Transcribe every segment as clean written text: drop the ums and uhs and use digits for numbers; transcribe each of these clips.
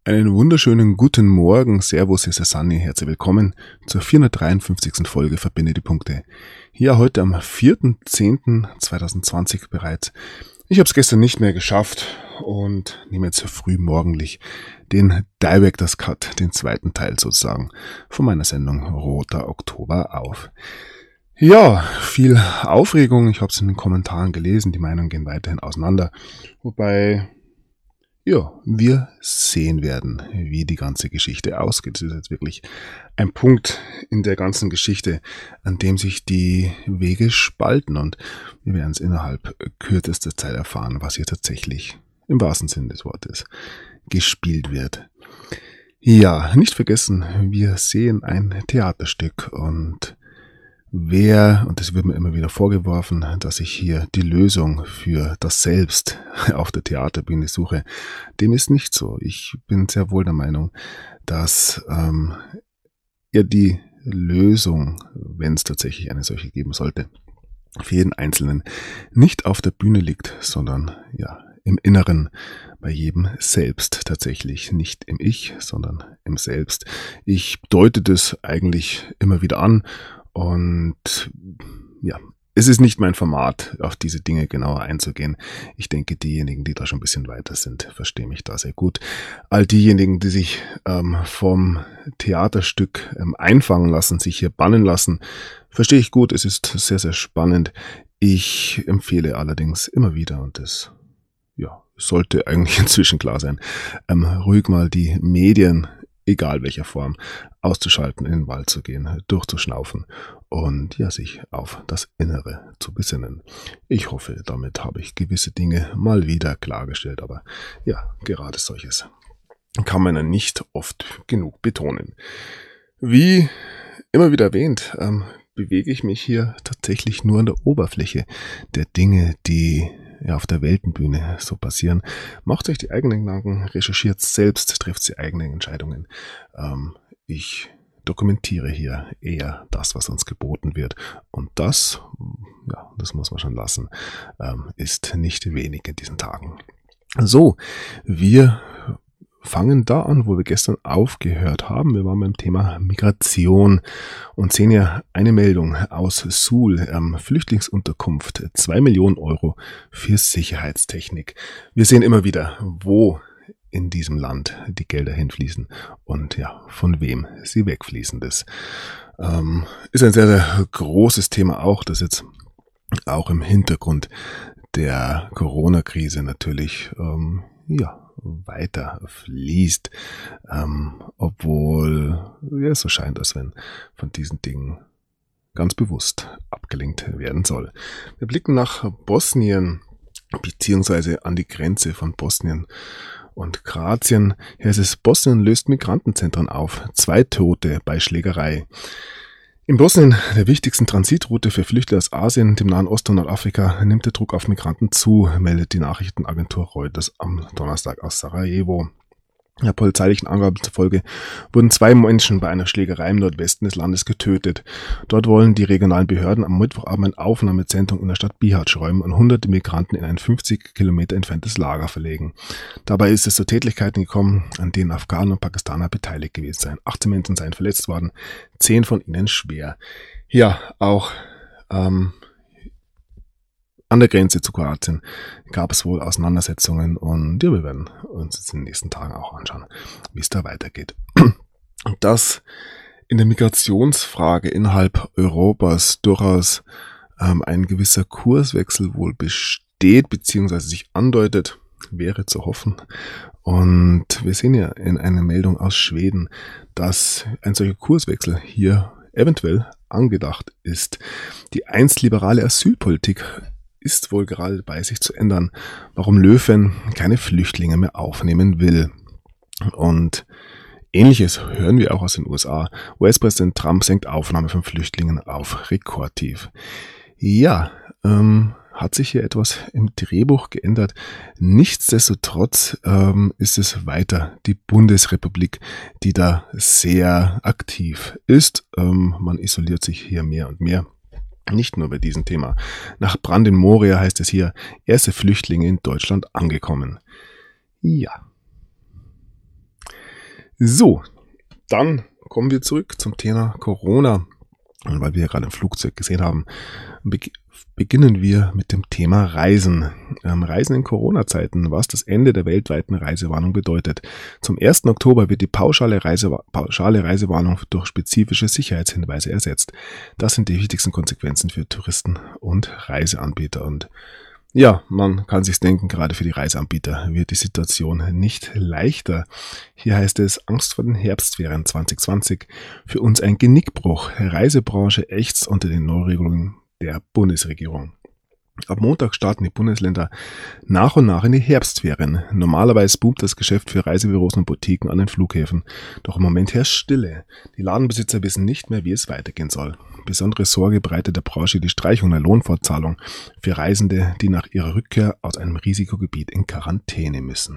Einen wunderschönen guten Morgen, Servus, hier ist der Sunny, herzlich willkommen zur 453. Folge Verbinde die Punkte. Hier heute am 4.10.2020 bereits. Ich habe es gestern nicht mehr geschafft und nehme jetzt früh morgendlich den Director's Cut, den zweiten Teil sozusagen von meiner Sendung Roter Oktober auf. Ja, viel Aufregung, ich habe es in den Kommentaren gelesen, die Meinungen gehen weiterhin auseinander, wobei... Ja, wir sehen werden, wie die ganze Geschichte ausgeht. Das ist jetzt wirklich ein Punkt in der ganzen Geschichte, an dem sich die Wege spalten und wir werden es innerhalb kürzester Zeit erfahren, was hier tatsächlich im wahrsten Sinne des Wortes gespielt wird. Ja, nicht vergessen, wir sehen ein Theaterstück und und das wird mir immer wieder vorgeworfen, dass ich hier die Lösung für das Selbst auf der Theaterbühne suche. Dem ist nicht so. Ich bin sehr wohl der Meinung, dass die Lösung, wenn es tatsächlich eine solche geben sollte, für jeden Einzelnen nicht auf der Bühne liegt, sondern im Inneren, bei jedem selbst tatsächlich, nicht im Ich, sondern im Selbst. Ich deute das eigentlich immer wieder an. Und es ist nicht mein Format, auf diese Dinge genauer einzugehen. Ich denke, diejenigen, die da schon ein bisschen weiter sind, verstehen mich da sehr gut. All diejenigen, die sich vom Theaterstück einfangen lassen, sich hier bannen lassen, verstehe ich gut. Es ist sehr, sehr spannend. Ich empfehle allerdings immer wieder, und das sollte eigentlich inzwischen klar sein, ruhig mal die Medien, egal welcher Form, auszuschalten, in den Wald zu gehen, durchzuschnaufen und sich auf das Innere zu besinnen. Ich hoffe, damit habe ich gewisse Dinge mal wieder klargestellt, aber gerade solches kann man ja nicht oft genug betonen. Wie immer wieder erwähnt, bewege ich mich hier tatsächlich nur an der Oberfläche der Dinge, die auf der Weltenbühne so passieren. Macht euch die eigenen Gedanken, recherchiert selbst, trifft die eigenen Entscheidungen. Ich dokumentiere hier eher das, was uns geboten wird. Und das muss man schon lassen, ist nicht wenig in diesen Tagen. So, wir fangen da an, wo wir gestern aufgehört haben. Wir waren beim Thema Migration und sehen ja eine Meldung aus Suhl, Flüchtlingsunterkunft, 2 Millionen Euro für Sicherheitstechnik. Wir sehen immer wieder, wo in diesem Land die Gelder hinfließen und von wem sie wegfließen. Das ist ein sehr, sehr großes Thema auch, das jetzt auch im Hintergrund der Corona-Krise natürlich weiter fließt, obwohl es so scheint, als wenn von diesen Dingen ganz bewusst abgelenkt werden soll. Wir blicken nach Bosnien beziehungsweise an die Grenze von Bosnien und Kroatien. Hier ist es: Bosnien löst Migrantenzentren auf, 2 Tote bei Schlägerei. In Bosnien, der wichtigsten Transitroute für Flüchtlinge aus Asien, dem Nahen Osten und Nordafrika, nimmt der Druck auf Migranten zu, meldet die Nachrichtenagentur Reuters am Donnerstag aus Sarajevo. Der polizeilichen Angaben zufolge wurden 2 Menschen bei einer Schlägerei im Nordwesten des Landes getötet. Dort wollen die regionalen Behörden am Mittwochabend ein Aufnahmezentrum in der Stadt Bihać räumen und hunderte Migranten in ein 50 Kilometer entferntes Lager verlegen. Dabei ist es zu Tätlichkeiten gekommen, an denen Afghanen und Pakistaner beteiligt gewesen seien. 18 Menschen seien verletzt worden, 10 von ihnen schwer. Auch an der Grenze zu Kroatien gab es wohl Auseinandersetzungen und wir werden uns jetzt in den nächsten Tagen auch anschauen, wie es da weitergeht. Dass in der Migrationsfrage innerhalb Europas durchaus ein gewisser Kurswechsel wohl besteht bzw. sich andeutet, wäre zu hoffen. Und wir sehen ja in einer Meldung aus Schweden, dass ein solcher Kurswechsel hier eventuell angedacht ist. Die einst liberale Asylpolitik ist wohl gerade dabei, sich zu ändern, warum Löfven keine Flüchtlinge mehr aufnehmen will. Und Ähnliches hören wir auch aus den USA. US-Präsident Trump senkt Aufnahme von Flüchtlingen auf Rekordtief. Hat sich hier etwas im Drehbuch geändert. Nichtsdestotrotz ist es weiter die Bundesrepublik, die da sehr aktiv ist. Man isoliert sich hier mehr und mehr. Nicht nur bei diesem Thema. Nach Brand in Moria heißt es hier: erste Flüchtlinge in Deutschland angekommen. So, dann kommen wir zurück zum Thema Corona. Und weil wir ja gerade im Flugzeug gesehen haben, beginnen wir mit dem Thema Reisen. Reisen in Corona-Zeiten, was das Ende der weltweiten Reisewarnung bedeutet. Zum 1. Oktober wird die pauschale Reisewarnung durch spezifische Sicherheitshinweise ersetzt. Das sind die wichtigsten Konsequenzen für Touristen und Reiseanbieter. Und ja, man kann sich's denken, gerade für die Reiseanbieter wird die Situation nicht leichter. Hier heißt es, Angst vor den Herbstferien 2020, für uns ein Genickbruch. Reisebranche ächzt unter den Neuregelungen der Bundesregierung. Ab Montag starten die Bundesländer nach und nach in die Herbstferien. Normalerweise boomt das Geschäft für Reisebüros und Boutiquen an den Flughäfen. Doch im Moment herrscht Stille. Die Ladenbesitzer wissen nicht mehr, wie es weitergehen soll. Besondere Sorge bereitet der Branche die Streichung der Lohnfortzahlung für Reisende, die nach ihrer Rückkehr aus einem Risikogebiet in Quarantäne müssen.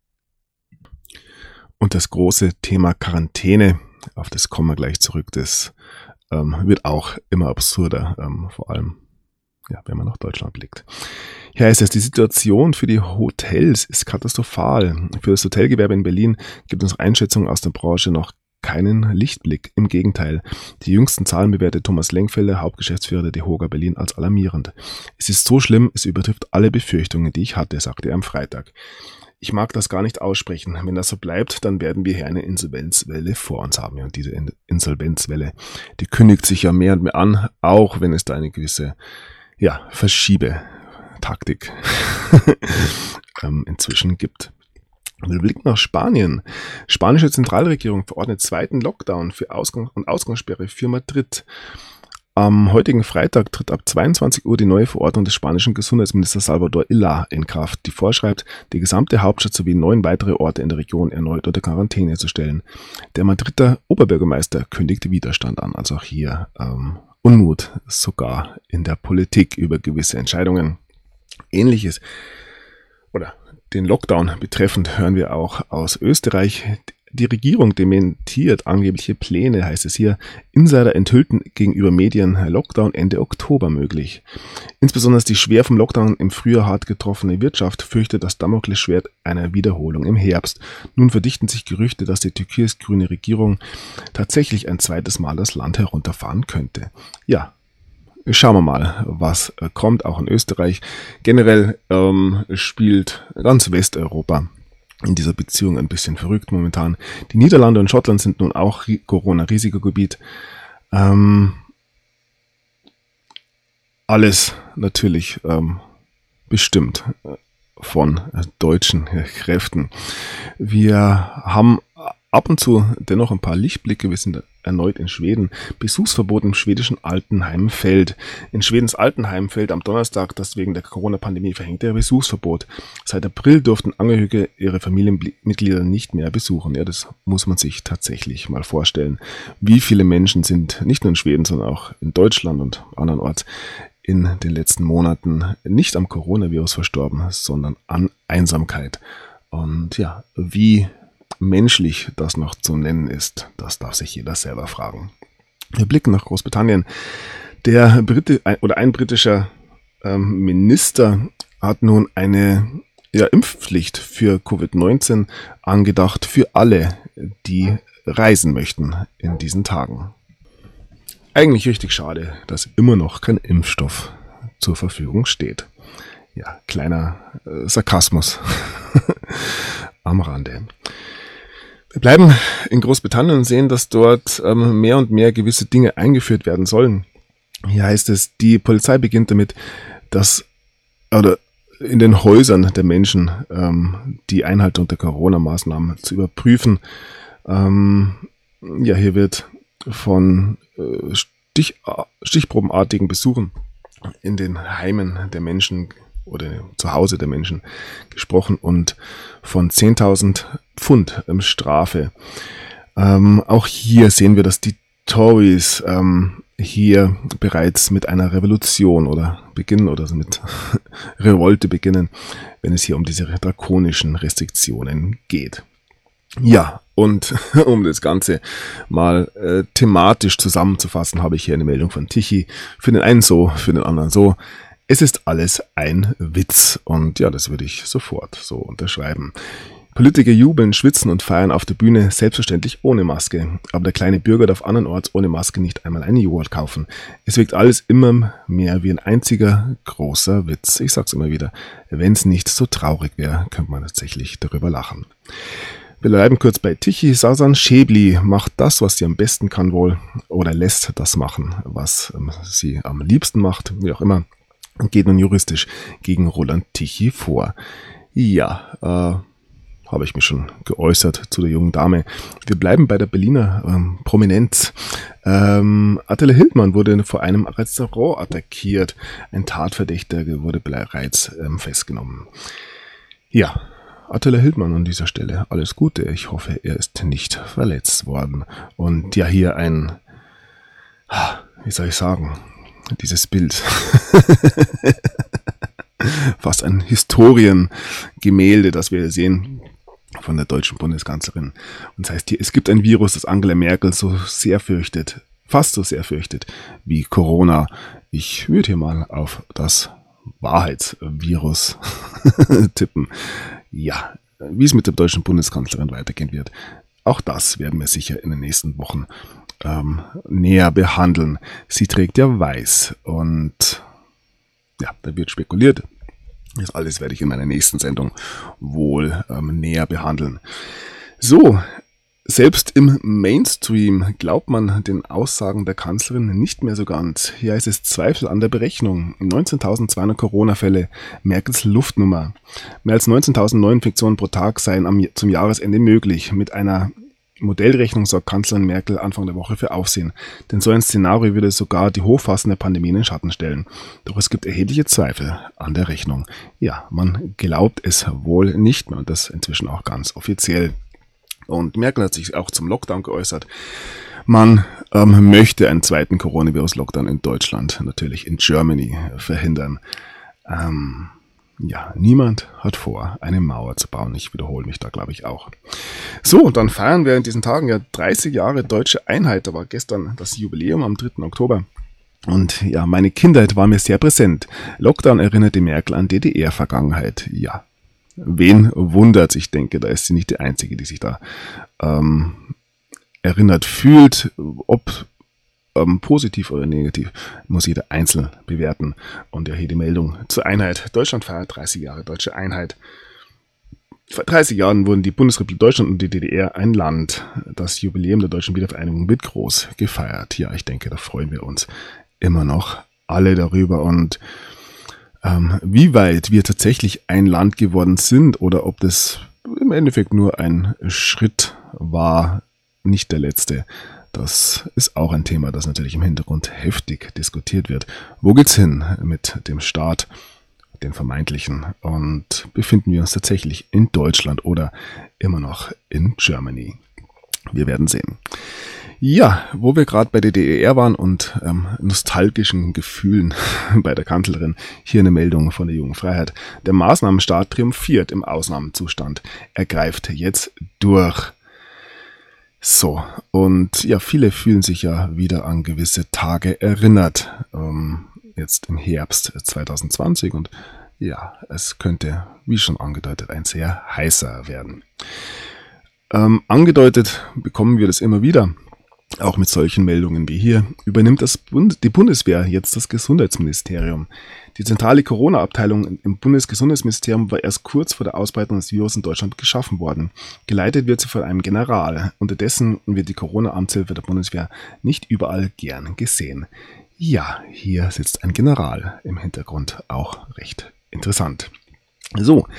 Und das große Thema Quarantäne, auf das kommen wir gleich zurück, das wird auch immer absurder, vor allem wenn man nach Deutschland blickt. Hier heißt es, die Situation für die Hotels ist katastrophal. Für das Hotelgewerbe in Berlin gibt es nach Einschätzungen aus der Branche noch keinen Lichtblick. Im Gegenteil, die jüngsten Zahlen bewertet Thomas Lenkfelder, Hauptgeschäftsführer der DEHOGA Berlin, als alarmierend. Es ist so schlimm, es übertrifft alle Befürchtungen, die ich hatte, sagte er am Freitag. Ich mag das gar nicht aussprechen. Wenn das so bleibt, dann werden wir hier eine Insolvenzwelle vor uns haben. Und diese Insolvenzwelle, die kündigt sich ja mehr und mehr an, auch wenn es da eine gewisse Verschiebetaktik inzwischen gibt. Wir blicken nach Spanien. Spanische Zentralregierung verordnet zweiten Lockdown für Ausgang und Ausgangssperre für Madrid. Am heutigen Freitag tritt ab 22 Uhr die neue Verordnung des spanischen Gesundheitsministers Salvador Illa in Kraft, die vorschreibt, die gesamte Hauptstadt sowie 9 weitere Orte in der Region erneut unter Quarantäne zu stellen. Der Madrider Oberbürgermeister kündigte Widerstand an, also auch hier Unmut sogar in der Politik über gewisse Entscheidungen. Ähnliches oder den Lockdown betreffend hören wir auch aus Österreich. Die Regierung dementiert angebliche Pläne, heißt es hier. Insider enthüllten gegenüber Medien Lockdown Ende Oktober möglich. Insbesondere die schwer vom Lockdown im Frühjahr hart getroffene Wirtschaft fürchtet das Damoklesschwert einer Wiederholung im Herbst. Nun verdichten sich Gerüchte, dass die türkis-grüne Regierung tatsächlich ein zweites Mal das Land herunterfahren könnte. Ja, schauen wir mal, was kommt, auch in Österreich. Generell spielt ganz Westeuropa in dieser Beziehung ein bisschen verrückt momentan. Die Niederlande und Schottland sind nun auch Corona-Risikogebiet. Alles natürlich bestimmt von deutschen Kräften. Wir haben ab und zu dennoch ein paar Lichtblicke. Wir sind erneut in Schweden. Besuchsverbot im schwedischen Altenheim-Feld. In Schwedens Altenheim-Feld am Donnerstag das wegen der Corona-Pandemie verhängte Besuchsverbot. Seit April durften Angehörige ihre Familienmitglieder nicht mehr besuchen. Ja, das muss man sich tatsächlich mal vorstellen. Wie viele Menschen sind nicht nur in Schweden, sondern auch in Deutschland und andernorts in den letzten Monaten nicht am Coronavirus verstorben, sondern an Einsamkeit. Und ja, wie menschlich das noch zu nennen ist, das darf sich jeder selber fragen. Wir blicken nach Großbritannien. Ein britischer Minister hat nun eine Impfpflicht für Covid-19 angedacht für alle, die reisen möchten in diesen Tagen. Eigentlich richtig schade, dass immer noch kein Impfstoff zur Verfügung steht. Ja, kleiner Sarkasmus am Rande. Wir bleiben in Großbritannien und sehen, dass dort mehr und mehr gewisse Dinge eingeführt werden sollen. Hier heißt es, die Polizei beginnt damit, in den Häusern der Menschen die Einhaltung der Corona-Maßnahmen zu überprüfen. Hier wird von stichprobenartigen Besuchen in den Heimen der Menschen oder zu Hause der Menschen gesprochen und von 10.000 Pfund Strafe. Auch hier sehen wir, dass die Tories hier bereits mit einer Revolution mit Revolte beginnen, wenn es hier um diese drakonischen Restriktionen geht. Ja, und um das Ganze mal thematisch zusammenzufassen, habe ich hier eine Meldung von Tichy. Für den einen so, für den anderen so. Es ist alles ein Witz und ja, das würde ich sofort so unterschreiben. Politiker jubeln, schwitzen und feiern auf der Bühne, selbstverständlich ohne Maske. Aber der kleine Bürger darf andernorts ohne Maske nicht einmal einen Joghurt kaufen. Es wirkt alles immer mehr wie ein einziger großer Witz. Ich sag's immer wieder, wenn es nicht so traurig wäre, könnte man tatsächlich darüber lachen. Wir bleiben kurz bei Tichy. Sasan Schäbli macht das, was sie am besten kann wohl, oder lässt das machen, was sie am liebsten macht, wie auch immer, und geht nun juristisch gegen Roland Tichy vor. Ja, habe ich mich schon geäußert zu der jungen Dame. Wir bleiben bei der Berliner Prominenz. Attila Hildmann wurde vor einem Restaurant attackiert. Ein Tatverdächtiger wurde bereits festgenommen. Ja, Attila Hildmann an dieser Stelle. Alles Gute. Ich hoffe, er ist nicht verletzt worden. Und ja, hier ein, wie soll ich sagen, dieses Bild. Fast ein Historiengemälde, das wir sehen von der deutschen Bundeskanzlerin. Und das heißt hier, es gibt ein Virus, das Angela Merkel so sehr fürchtet, fast so sehr fürchtet wie Corona. Ich würde hier mal auf das Wahrheitsvirus tippen. Ja, wie es mit der deutschen Bundeskanzlerin weitergehen wird, auch das werden wir sicher in den nächsten Wochen näher behandeln. Sie trägt ja weiß und ja, da wird spekuliert. Das alles werde ich in meiner nächsten Sendung wohl näher behandeln. So, selbst im Mainstream glaubt man den Aussagen der Kanzlerin nicht mehr so ganz. Hier heißt es Zweifel an der Berechnung. 19.200 Corona-Fälle, Merkels Luftnummer. Mehr als 19.000 Neuinfektionen pro Tag seien zum Jahresende möglich. Mit einer Modellrechnung sorgt Kanzlerin Merkel Anfang der Woche für Aufsehen, denn so ein Szenario würde sogar die Hochphasen der Pandemie in den Schatten stellen. Doch es gibt erhebliche Zweifel an der Rechnung. Ja, man glaubt es wohl nicht mehr und das inzwischen auch ganz offiziell. Und Merkel hat sich auch zum Lockdown geäußert. Man möchte einen zweiten Coronavirus-Lockdown in Deutschland, natürlich in Germany, verhindern. Ja, niemand hat vor, eine Mauer zu bauen. Ich wiederhole mich da, glaube ich, auch. So, und dann feiern wir in diesen Tagen ja 30 Jahre deutsche Einheit. Da war gestern das Jubiläum am 3. Oktober. Und ja, meine Kindheit war mir sehr präsent. Lockdown erinnerte Merkel an DDR-Vergangenheit. Ja, wen wundert's? Ich denke, da ist sie nicht die Einzige, die sich da erinnert fühlt. Ob positiv oder negativ, muss jeder einzeln bewerten. Und ja, hier die Meldung zur Einheit. Deutschland feiert 30 Jahre deutsche Einheit. Vor 30 Jahren wurden die Bundesrepublik Deutschland und die DDR ein Land. Das Jubiläum der deutschen Wiedervereinigung wird groß gefeiert. Ja, ich denke, da freuen wir uns immer noch alle darüber. Und wie weit wir tatsächlich ein Land geworden sind oder ob das im Endeffekt nur ein Schritt war, nicht der letzte, das ist auch ein Thema, das natürlich im Hintergrund heftig diskutiert wird. Wo geht's hin mit dem Staat, den vermeintlichen? Und befinden wir uns tatsächlich in Deutschland oder immer noch in Germany? Wir werden sehen. Ja, wo wir gerade bei der DDR waren und nostalgischen Gefühlen bei der Kanzlerin, hier eine Meldung von der Jungen Freiheit. Der Maßnahmenstaat triumphiert im Ausnahmezustand. Er greift jetzt durch. So, und ja, viele fühlen sich ja wieder an gewisse Tage erinnert, jetzt im Herbst 2020 und ja, es könnte, wie schon angedeutet, ein sehr heißer werden. Angedeutet bekommen wir das immer wieder, auch mit solchen Meldungen wie hier, übernimmt die Bundeswehr jetzt das Gesundheitsministerium. Die zentrale Corona-Abteilung im Bundesgesundheitsministerium war erst kurz vor der Ausbreitung des Virus in Deutschland geschaffen worden. Geleitet wird sie von einem General. Unterdessen wird die Corona-Amtshilfe der Bundeswehr nicht überall gern gesehen. Ja, hier sitzt ein General im Hintergrund, auch recht interessant. So,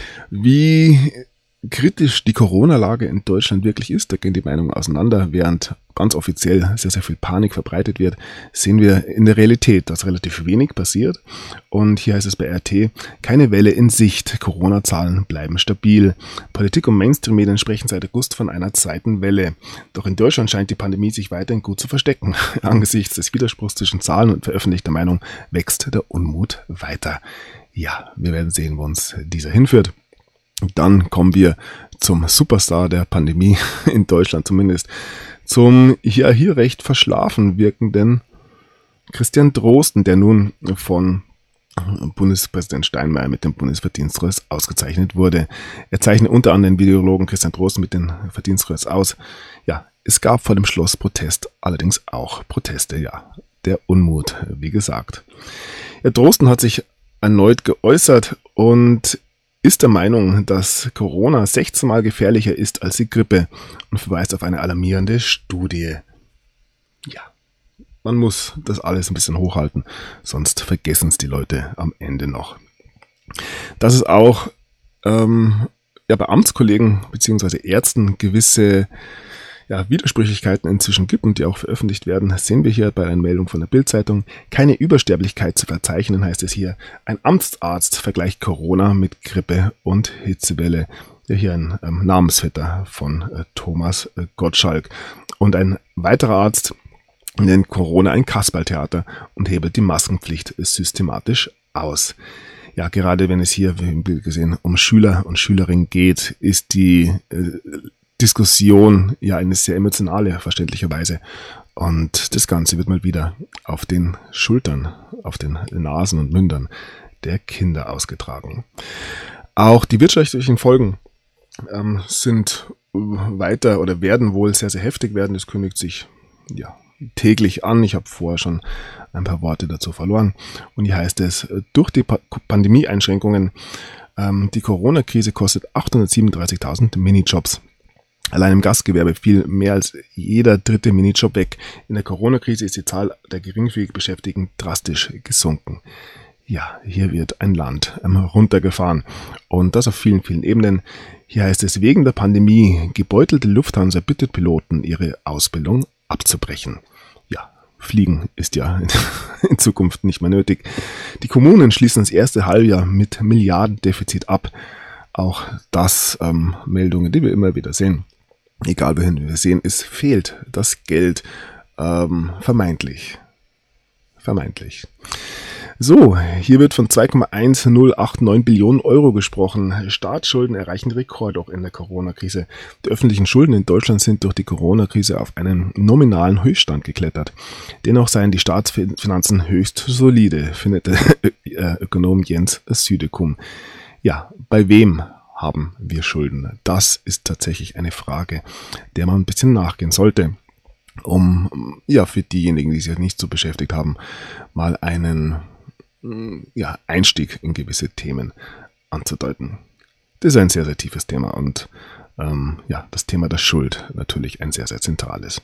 wie kritisch die Corona-Lage in Deutschland wirklich ist, da gehen die Meinungen auseinander. Während ganz offiziell sehr, sehr viel Panik verbreitet wird, sehen wir in der Realität, dass relativ wenig passiert. Und hier heißt es bei RT, keine Welle in Sicht. Corona-Zahlen bleiben stabil. Politik und Mainstream-Medien sprechen seit August von einer zweiten Welle. Doch in Deutschland scheint die Pandemie sich weiterhin gut zu verstecken. Angesichts des Widerspruchs zwischen Zahlen und veröffentlichter Meinung wächst der Unmut weiter. Ja, wir werden sehen, wo uns dieser hinführt. Dann kommen wir zum Superstar der Pandemie, in Deutschland zumindest, zum hier recht verschlafen wirkenden Christian Drosten, der nun von Bundespräsident Steinmeier mit dem Bundesverdienstkreuz ausgezeichnet wurde. Er zeichnet unter anderem den Videologen Christian Drosten mit dem Verdienstkreuz aus. Ja, es gab vor dem Schloss Protest, allerdings auch Proteste, ja. Der Unmut, wie gesagt. Ja, Drosten hat sich erneut geäußert und ist der Meinung, dass Corona 16 Mal gefährlicher ist als die Grippe und verweist auf eine alarmierende Studie. Ja, man muss das alles ein bisschen hochhalten, sonst vergessen es die Leute am Ende noch. Dass es auch bei Amtskollegen bzw. Ärzten gewisse Widersprüchlichkeiten inzwischen gibt und die auch veröffentlicht werden, sehen wir hier bei einer Meldung von der Bild-Zeitung. Keine Übersterblichkeit zu verzeichnen, heißt es hier. Ein Amtsarzt vergleicht Corona mit Grippe und Hitzewelle. Ja, hier ein Namensvetter von Thomas Gottschalk. Und ein weiterer Arzt nennt Corona ein Kasperltheater und hebelt die Maskenpflicht systematisch aus. Ja, gerade wenn es hier, wie im Bild gesehen, um Schüler und Schülerinnen geht, ist die Diskussion ja eine sehr emotionale, verständlicherweise. Und das Ganze wird mal wieder auf den Schultern, auf den Nasen und Mündern der Kinder ausgetragen. Auch die wirtschaftlichen Folgen sind weiter oder werden wohl sehr, sehr heftig werden. Das kündigt sich täglich an. Ich habe vorher schon ein paar Worte dazu verloren. Und hier heißt es, durch die Pandemie-Einschränkungen, die Corona-Krise kostet 837.000 Minijobs. Allein im Gastgewerbe fiel mehr als jeder dritte Minijob weg. In der Corona-Krise ist die Zahl der geringfügig Beschäftigten drastisch gesunken. Ja, hier wird ein Land runtergefahren und das auf vielen, vielen Ebenen. Hier heißt es, wegen der Pandemie gebeutelte Lufthansa bittet Piloten, ihre Ausbildung abzubrechen. Ja, Fliegen ist ja in Zukunft nicht mehr nötig. Die Kommunen schließen das erste Halbjahr mit Milliardendefizit ab. Auch das Meldungen, die wir immer wieder sehen. Egal wohin wir sehen, es fehlt das Geld vermeintlich. So, hier wird von 2,1089 Billionen Euro gesprochen. Staatsschulden erreichen Rekord auch in der Corona-Krise. Die öffentlichen Schulden in Deutschland sind durch die Corona-Krise auf einen nominalen Höchststand geklettert. Dennoch seien die Staatsfinanzen höchst solide, findet der Ökonom Jens Südekum. Ja, bei wem haben wir Schulden? Das ist tatsächlich eine Frage, der man ein bisschen nachgehen sollte, um für diejenigen, die sich nicht so beschäftigt haben, mal einen Einstieg in gewisse Themen anzudeuten. Das ist ein sehr, sehr tiefes Thema und das Thema der Schuld natürlich ein sehr, sehr zentrales.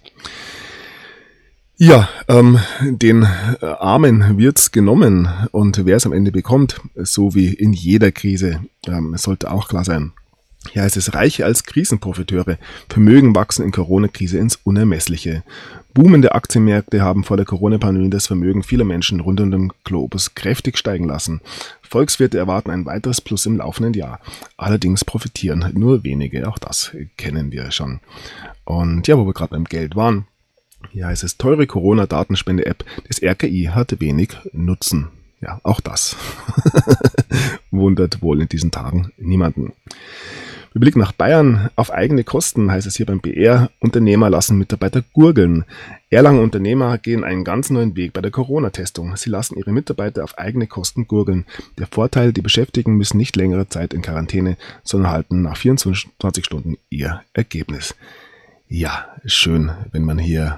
Ja, den Armen wird's genommen und wer es am Ende bekommt, so wie in jeder Krise, sollte auch klar sein. Hier heißt es, Reiche als Krisenprofiteure, Vermögen wachsen in Corona-Krise ins Unermessliche. Boomende Aktienmärkte haben vor der Corona-Pandemie das Vermögen vieler Menschen rund um den Globus kräftig steigen lassen. Volkswirte erwarten ein weiteres Plus im laufenden Jahr. Allerdings profitieren nur wenige, auch das kennen wir schon. Und ja, wo wir gerade beim Geld waren, hier heißt es, teure Corona-Datenspende-App des RKI hat wenig Nutzen. Ja, auch das wundert wohl in diesen Tagen niemanden. Wir blicken nach Bayern. Auf eigene Kosten heißt es hier beim BR, Unternehmer lassen Mitarbeiter gurgeln. Erlanger Unternehmer gehen einen ganz neuen Weg bei der Corona-Testung. Sie lassen ihre Mitarbeiter auf eigene Kosten gurgeln. Der Vorteil, die Beschäftigten müssen nicht längere Zeit in Quarantäne, sondern halten nach 24 Stunden ihr Ergebnis. Ja, schön, wenn man hier,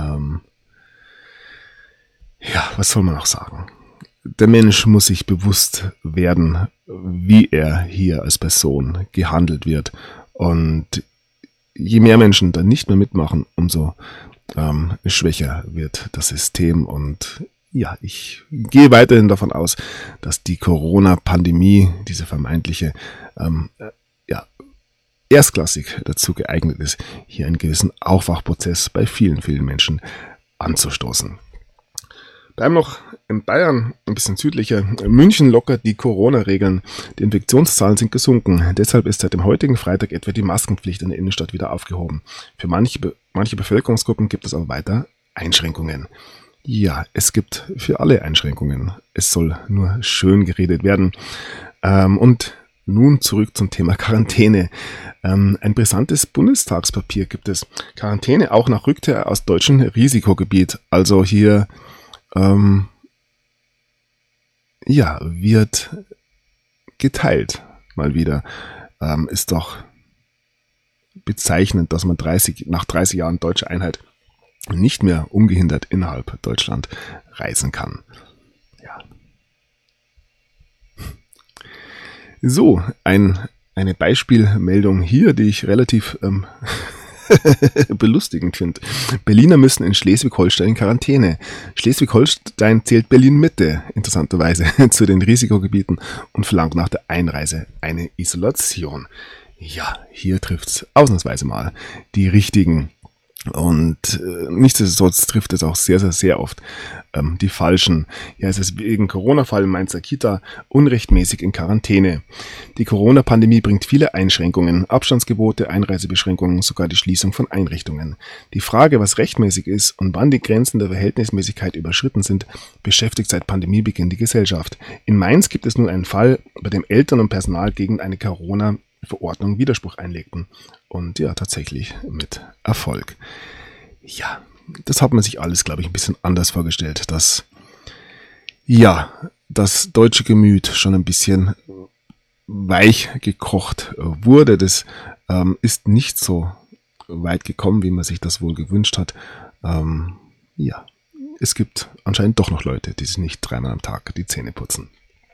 was soll man auch sagen? Der Mensch muss sich bewusst werden, wie er hier als Person gehandelt wird. Und je mehr Menschen dann nicht mehr mitmachen, umso schwächer wird das System. Und ja, ich gehe weiterhin davon aus, dass die Corona-Pandemie, diese vermeintliche, erstklassig dazu geeignet ist, hier einen gewissen Aufwachprozess bei vielen, vielen Menschen anzustoßen. Bleiben noch in Bayern, ein bisschen südlicher. München lockert die Corona-Regeln. Die Infektionszahlen sind gesunken. Deshalb ist seit dem heutigen Freitag etwa die Maskenpflicht in der Innenstadt wieder aufgehoben. Für manche Bevölkerungsgruppen gibt es aber weiter Einschränkungen. Ja, es gibt für alle Einschränkungen. Es soll nur schön geredet werden. Und nun zurück zum Thema Quarantäne. Ein brisantes Bundestagspapier gibt es. Quarantäne auch nach Rückkehr aus deutschem Risikogebiet. Also hier ja, wird geteilt. Mal wieder. Ist doch bezeichnend, dass man nach 30 Jahren deutscher Einheit nicht mehr ungehindert innerhalb Deutschland reisen kann. Ja. So, eine Beispielmeldung hier, die ich relativ belustigend finde. Berliner müssen in Schleswig-Holstein in Quarantäne. Schleswig-Holstein zählt Berlin-Mitte, interessanterweise, zu den Risikogebieten und verlangt nach der Einreise eine Isolation. Ja, hier trifft's ausnahmsweise mal die Richtigen. Und nichtsdestotrotz trifft es auch sehr, sehr, sehr oft die Falschen. Ja, es ist wegen Corona-Fall in Mainzer Kita unrechtmäßig in Quarantäne. Die Corona-Pandemie bringt viele Einschränkungen, Abstandsgebote, Einreisebeschränkungen, sogar die Schließung von Einrichtungen. Die Frage, was rechtmäßig ist und wann die Grenzen der Verhältnismäßigkeit überschritten sind, beschäftigt seit Pandemiebeginn die Gesellschaft. In Mainz gibt es nun einen Fall, bei dem Eltern und Personal gegen eine Corona-Verordnung Widerspruch einlegten. Und ja, tatsächlich mit Erfolg. Ja, das hat man sich alles, glaube ich, ein bisschen anders vorgestellt, dass ja, das deutsche Gemüt schon ein bisschen weich gekocht wurde. Das ist nicht so weit gekommen, wie man sich das wohl gewünscht hat. Ja, es gibt anscheinend doch noch Leute, die sich nicht 3-mal am Tag die Zähne putzen.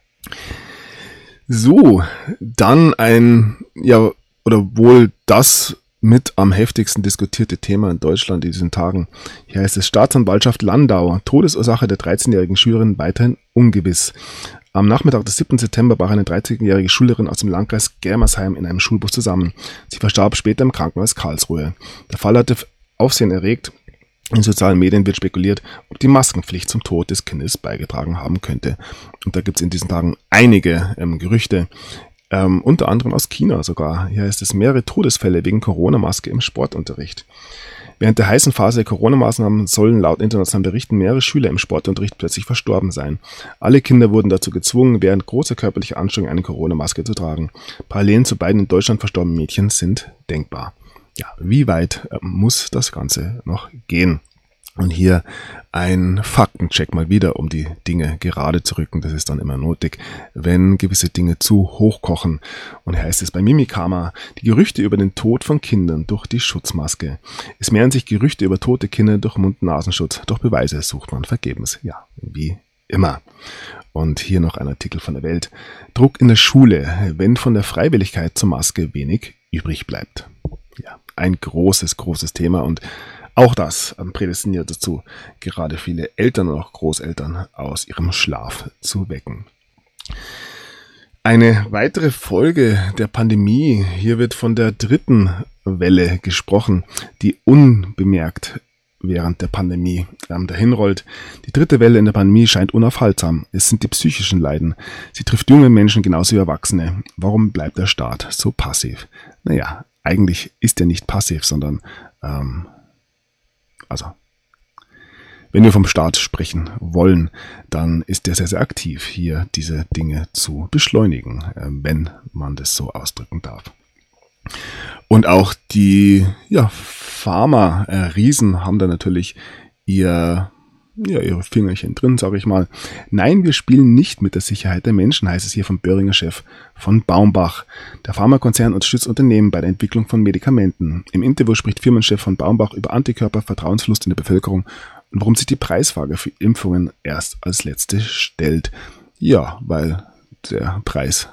So, dann oder wohl das mit am heftigsten diskutierte Thema in Deutschland in diesen Tagen. Hier heißt es Staatsanwaltschaft Landau. Todesursache der 13-jährigen Schülerin weiterhin ungewiss. Am Nachmittag des 7. September brach eine 13-jährige Schülerin aus dem Landkreis Germersheim in einem Schulbus zusammen. Sie verstarb später im Krankenhaus Karlsruhe. Der Fall hatte Aufsehen erregt. In sozialen Medien wird spekuliert, ob die Maskenpflicht zum Tod des Kindes beigetragen haben könnte. Und da gibt es in diesen Tagen einige Gerüchte. Unter anderem aus China sogar. Hier heißt es mehrere Todesfälle wegen Corona-Maske im Sportunterricht. Während der heißen Phase der Corona-Maßnahmen sollen laut internationalen Berichten mehrere Schüler im Sportunterricht plötzlich verstorben sein. Alle Kinder wurden dazu gezwungen, während großer körperlicher Anstrengung eine Corona-Maske zu tragen. Parallelen zu beiden in Deutschland verstorbenen Mädchen sind denkbar. Ja, wie weit muss das Ganze noch gehen? Und hier ein Faktencheck mal wieder, um die Dinge gerade zu rücken. Das ist dann immer nötig, wenn gewisse Dinge zu hoch kochen. Und hier heißt es bei Mimikama, die Gerüchte über den Tod von Kindern durch die Schutzmaske. Es mehren sich Gerüchte über tote Kinder durch Mund-Nasenschutz, doch Beweise sucht man vergebens. Ja, wie immer. Und hier noch ein Artikel von der Welt. Druck in der Schule, wenn von der Freiwilligkeit zur Maske wenig übrig bleibt. Ja, ein großes, großes Thema und auch das prädestiniert dazu, gerade viele Eltern und auch Großeltern aus ihrem Schlaf zu wecken. Eine weitere Folge der Pandemie, hier wird von der dritten Welle gesprochen, die unbemerkt während der Pandemie dahinrollt. Die dritte Welle in der Pandemie scheint unaufhaltsam. Es sind die psychischen Leiden. Sie trifft junge Menschen genauso wie Erwachsene. Warum bleibt der Staat so passiv? Naja, eigentlich ist er nicht passiv, sondern wenn wir vom Staat sprechen wollen, dann ist er sehr, sehr aktiv, hier diese Dinge zu beschleunigen, wenn man das so ausdrücken darf. Und auch die Pharma-Riesen haben da natürlich ihre Fingerchen drin, sage ich mal. Nein, wir spielen nicht mit der Sicherheit der Menschen, heißt es hier vom Böhringer Chef von Baumbach. Der Pharmakonzern unterstützt Unternehmen bei der Entwicklung von Medikamenten. Im Interview spricht Firmenchef von Baumbach über Antikörper, Vertrauensverlust in der Bevölkerung und warum sich die Preisfrage für Impfungen erst als letzte stellt. Ja, weil der Preis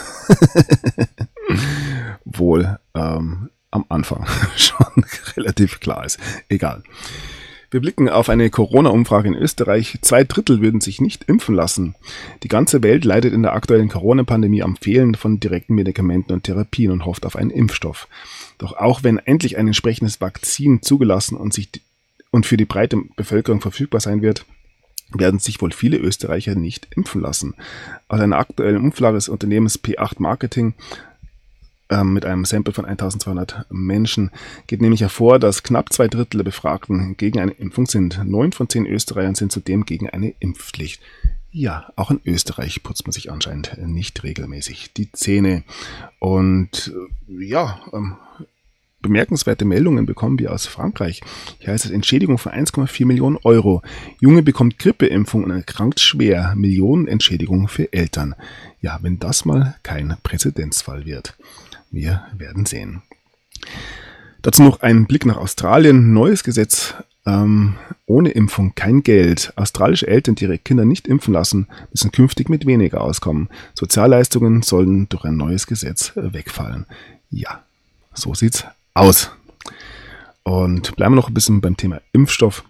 wohl am Anfang schon relativ klar ist. Egal. Wir blicken auf eine Corona-Umfrage in Österreich. 2/3 würden sich nicht impfen lassen. Die ganze Welt leidet in der aktuellen Corona-Pandemie am Fehlen von direkten Medikamenten und Therapien und hofft auf einen Impfstoff. Doch auch wenn endlich ein entsprechendes Vakzin zugelassen und für die breite Bevölkerung verfügbar sein wird, werden sich wohl viele Österreicher nicht impfen lassen. Aus einer aktuellen Umfrage des Unternehmens P8 Marketing mit einem Sample von 1200 Menschen geht nämlich hervor, dass knapp 2/3 der Befragten gegen eine Impfung sind. 9 von 10 Österreichern sind zudem gegen eine Impfpflicht. Ja, auch in Österreich putzt man sich anscheinend nicht regelmäßig die Zähne. Und bemerkenswerte Meldungen bekommen wir aus Frankreich. Hier heißt es Entschädigung von 1,4 Millionen Euro. Junge bekommt Grippeimpfung und erkrankt schwer. Millionen Entschädigung für Eltern. Ja, wenn das mal kein Präzedenzfall wird. Wir werden sehen. Dazu noch ein Blick nach Australien. Neues Gesetz. Ohne Impfung kein Geld. Australische Eltern, die ihre Kinder nicht impfen lassen, müssen künftig mit weniger auskommen. Sozialleistungen sollen durch ein neues Gesetz wegfallen. Ja, so sieht's aus. Und bleiben wir noch ein bisschen beim Thema Impfstoff.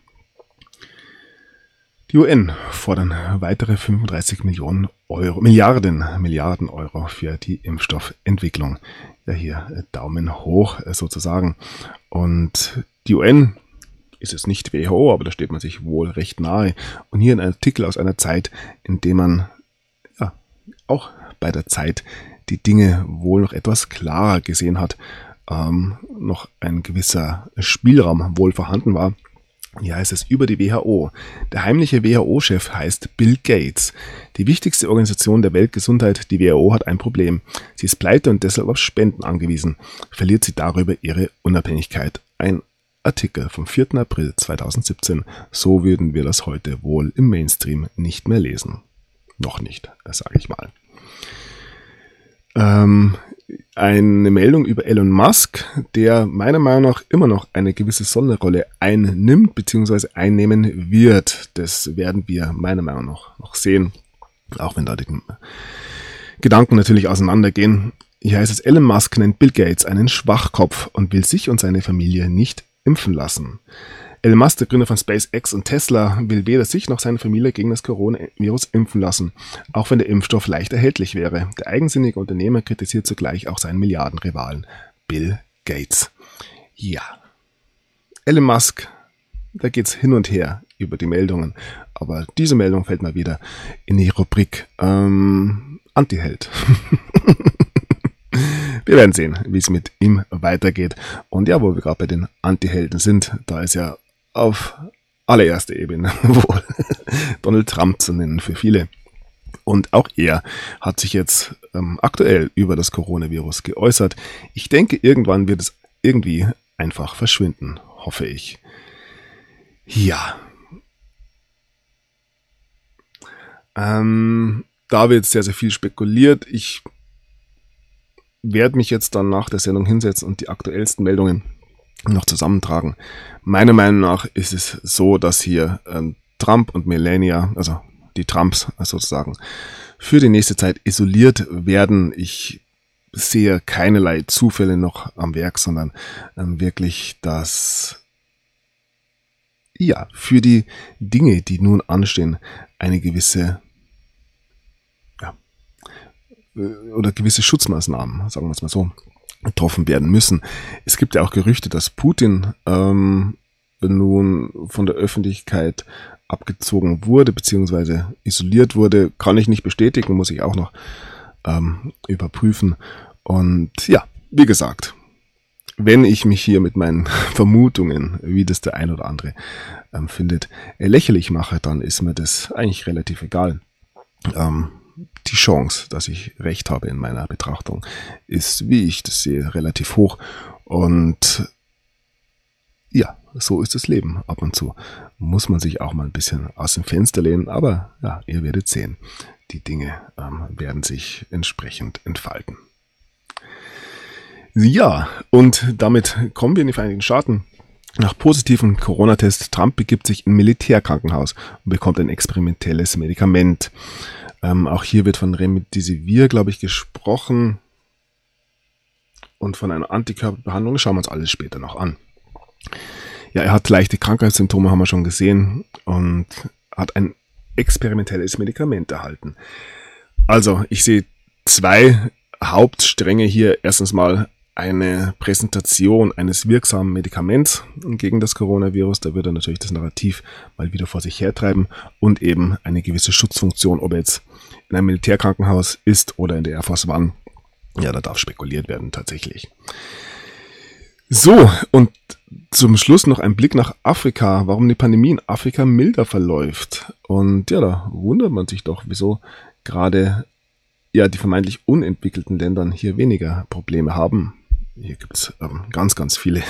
Die UN fordern weitere 35 Milliarden Euro für die Impfstoffentwicklung. Ja, hier Daumen hoch sozusagen. Und die UN ist es nicht WHO, aber da steht man sich wohl recht nahe. Und hier ein Artikel aus einer Zeit, in dem man ja auch bei der Zeit die Dinge wohl noch etwas klarer gesehen hat, noch ein gewisser Spielraum wohl vorhanden war. Hier heißt es über die WHO. Der heimliche WHO-Chef heißt Bill Gates. Die wichtigste Organisation der Weltgesundheit, die WHO, hat ein Problem. Sie ist pleite und deshalb auf Spenden angewiesen. Verliert sie darüber ihre Unabhängigkeit. Ein Artikel vom 4. April 2017. So würden wir das heute wohl im Mainstream nicht mehr lesen. Noch nicht, sage ich mal. Eine Meldung über Elon Musk, der meiner Meinung nach immer noch eine gewisse Sonderrolle einnimmt bzw. einnehmen wird. Das werden wir meiner Meinung nach noch sehen, auch wenn da die Gedanken natürlich auseinandergehen. Hier heißt es, Elon Musk nennt Bill Gates einen Schwachkopf und will sich und seine Familie nicht impfen lassen. Elon Musk, der Gründer von SpaceX und Tesla, will weder sich noch seine Familie gegen das Coronavirus impfen lassen, auch wenn der Impfstoff leicht erhältlich wäre. Der eigensinnige Unternehmer kritisiert zugleich auch seinen Milliardenrivalen Bill Gates. Ja, Elon Musk, da geht's hin und her über die Meldungen, aber diese Meldung fällt mal wieder in die Rubrik Antiheld. Wir werden sehen, wie es mit ihm weitergeht. Und ja, wo wir gerade bei den Antihelden sind, da ist ja auf allererster Ebene wohl Donald Trump zu nennen für viele. Und auch er hat sich jetzt aktuell über das Coronavirus geäußert. Ich denke, irgendwann wird es irgendwie einfach verschwinden, hoffe ich. Ja. Da wird sehr, sehr viel spekuliert. Ich werde mich jetzt dann nach der Sendung hinsetzen und die aktuellsten Meldungen noch zusammentragen. Meiner Meinung nach ist es so, dass hier Trump und Melania, also die Trumps sozusagen, für die nächste Zeit isoliert werden. Ich sehe keinerlei Zufälle noch am Werk, sondern wirklich, dass ja für die Dinge, die nun anstehen, eine gewisse oder gewisse Schutzmaßnahmen, sagen wir es mal so, getroffen werden müssen. Es gibt ja auch Gerüchte, dass Putin nun von der Öffentlichkeit abgezogen wurde, beziehungsweise isoliert wurde. Kann ich nicht bestätigen, muss ich auch noch überprüfen. Und ja, wie gesagt, wenn ich mich hier mit meinen Vermutungen, wie das der ein oder andere findet, lächerlich mache, dann ist mir das eigentlich relativ egal. Die Chance, dass ich recht habe in meiner Betrachtung, ist, wie ich das sehe, relativ hoch. Und ja, so ist das Leben. Ab und zu muss man sich auch mal ein bisschen aus dem Fenster lehnen. Aber ja, ihr werdet sehen, die Dinge werden sich entsprechend entfalten. Ja, und damit kommen wir in die Vereinigten Staaten. Nach positiven Corona-Test, Trump begibt sich in ein Militärkrankenhaus und bekommt ein experimentelles Medikament. Auch hier wird von Remdesivir, glaube ich, gesprochen und von einer Antikörperbehandlung. Das schauen wir uns alles später noch an. Ja, er hat leichte Krankheitssymptome, haben wir schon gesehen, und hat ein experimentelles Medikament erhalten. Also, ich sehe zwei Hauptstränge hier. Erstens mal eine Präsentation eines wirksamen Medikaments gegen das Coronavirus. Da wird er natürlich das Narrativ mal wieder vor sich hertreiben und eben eine gewisse Schutzfunktion, ob er jetzt in einem Militärkrankenhaus ist oder in der Air Force One. Ja, da darf spekuliert werden tatsächlich. So, und zum Schluss noch ein Blick nach Afrika, warum die Pandemie in Afrika milder verläuft. Und ja, da wundert man sich doch, wieso gerade ja die vermeintlich unentwickelten Länder hier weniger Probleme haben. hier gibt es ganz, ganz viele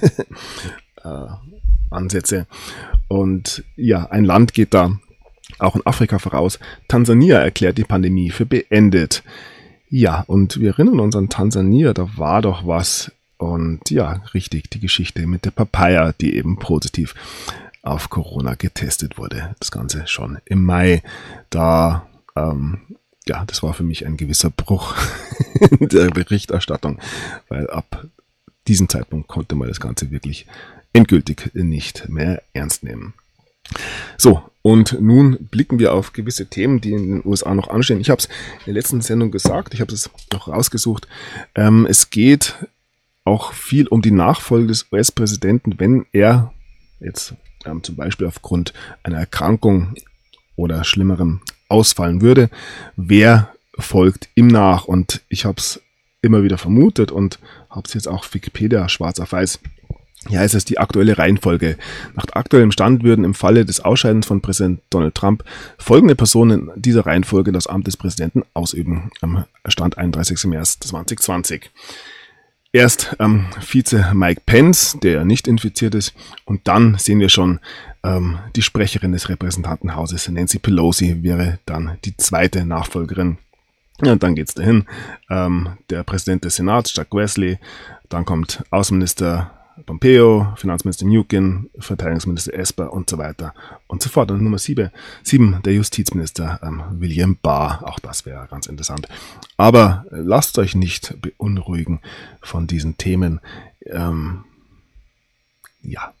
Ansätze. Und ja, ein Land geht da auch in Afrika voraus. Tansania erklärt die Pandemie für beendet. Ja, und wir erinnern uns an Tansania, da war doch was. Und ja, richtig, die Geschichte mit der Papaya, die eben positiv auf Corona getestet wurde. Das Ganze schon im Mai. Da, ja, das war für mich ein gewisser Bruch in der Berichterstattung, weil ab diesem Zeitpunkt konnte man das Ganze wirklich endgültig nicht mehr ernst nehmen. So, und nun blicken wir auf gewisse Themen, die in den USA noch anstehen. Ich habe es in der letzten Sendung gesagt, ich habe es noch rausgesucht. Es geht auch viel um die Nachfolge des US-Präsidenten, wenn er jetzt zum Beispiel aufgrund einer Erkrankung oder Schlimmerem ausfallen würde. Wer folgt ihm nach? Und ich habe es immer wieder vermutet und habe es jetzt auch Wikipedia schwarz auf weiß. Hier heißt es die aktuelle Reihenfolge. Nach aktuellem Stand würden im Falle des Ausscheidens von Präsident Donald Trump folgende Personen in dieser Reihenfolge das Amt des Präsidenten ausüben. Am Stand 31. März 2020. Erst Vize Mike Pence, der nicht infiziert ist, und dann sehen wir schon, die Sprecherin des Repräsentantenhauses, Nancy Pelosi, wäre dann die zweite Nachfolgerin. Ja, und dann geht's dahin. Der Präsident des Senats, Chuck Grassley, dann kommt Außenminister Pompeo, Finanzminister Mnuchin, Verteidigungsminister Esper und so weiter und so fort. Und Nummer 7, der Justizminister William Barr. Auch das wäre ganz interessant. Aber lasst euch nicht beunruhigen von diesen Themen. Ja.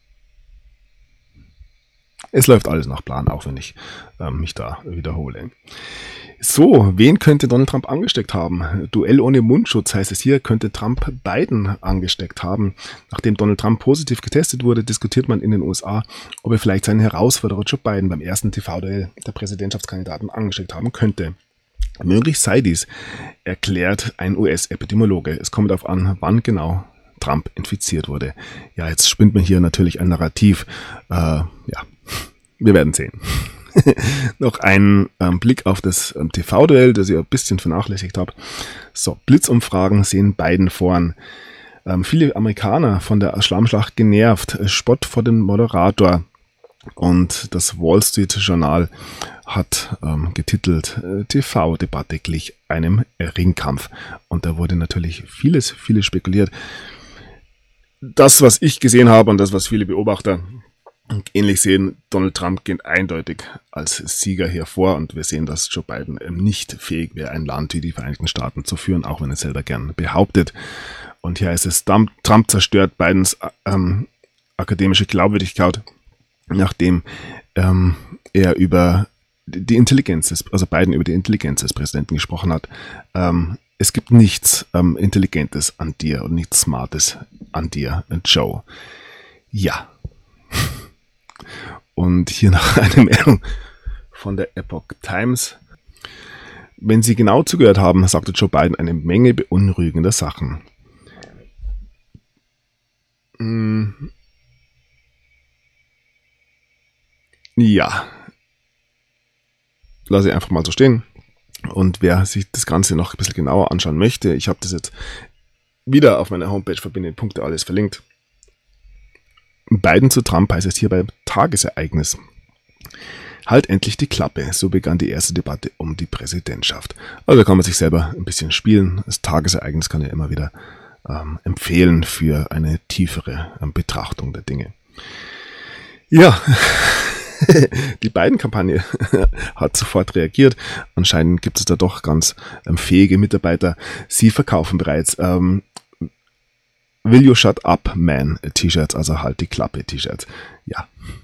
Es läuft alles nach Plan, auch wenn ich mich da wiederhole. So, wen könnte Donald Trump angesteckt haben? Duell ohne Mundschutz heißt es hier, könnte Trump Biden angesteckt haben. Nachdem Donald Trump positiv getestet wurde, diskutiert man in den USA, ob er vielleicht seinen Herausforderer Joe Biden beim ersten TV-Duell der Präsidentschaftskandidaten angesteckt haben könnte. Möglich sei dies, erklärt ein US-Epidemiologe. Es kommt darauf an, wann genau Trump infiziert wurde. Ja, jetzt spinnt man hier natürlich ein Narrativ. Ja, wir werden sehen. Noch ein Blick auf das TV-Duell, das ich ein bisschen vernachlässigt habe. So, Blitzumfragen sehen Biden vorn. Viele Amerikaner von der Schlammschlacht genervt, Spott vor dem Moderator. Und das Wall Street Journal hat getitelt, TV-Debatte glich einem Ringkampf. Und da wurde natürlich vieles spekuliert. Das, was ich gesehen habe und das, was viele Beobachter ähnlich sehen, Donald Trump geht eindeutig als Sieger hervor und wir sehen, dass Joe Biden nicht fähig wäre, ein Land wie die Vereinigten Staaten zu führen, auch wenn er selber gern behauptet. Und hier heißt es, Trump zerstört Bidens akademische Glaubwürdigkeit, nachdem er über die Intelligenz, also Biden über die Intelligenz des Präsidenten gesprochen hat. Es gibt nichts Intelligentes an dir und nichts Smartes an dir, Joe. Ja. Und hier noch eine Meldung von der Epoch Times. Wenn Sie genau zugehört haben, sagte Joe Biden eine Menge beunruhigender Sachen. Ja. Lasse ich einfach mal so stehen. Und wer sich das Ganze noch ein bisschen genauer anschauen möchte, ich habe das jetzt wieder auf meiner Homepage verbindende Punkte alles verlinkt. Biden zu Trump heißt es hier beim Tagesereignis. Halt endlich die Klappe, so begann die erste Debatte um die Präsidentschaft. Also da kann man sich selber ein bisschen spielen. Das Tagesereignis kann ja immer wieder empfehlen für eine tiefere Betrachtung der Dinge. Ja, die Biden-Kampagne hat sofort reagiert. Anscheinend gibt es da doch ganz fähige Mitarbeiter. Sie verkaufen bereits Will You Shut Up Man T-Shirts, also halt die Klappe T-Shirts. Ja.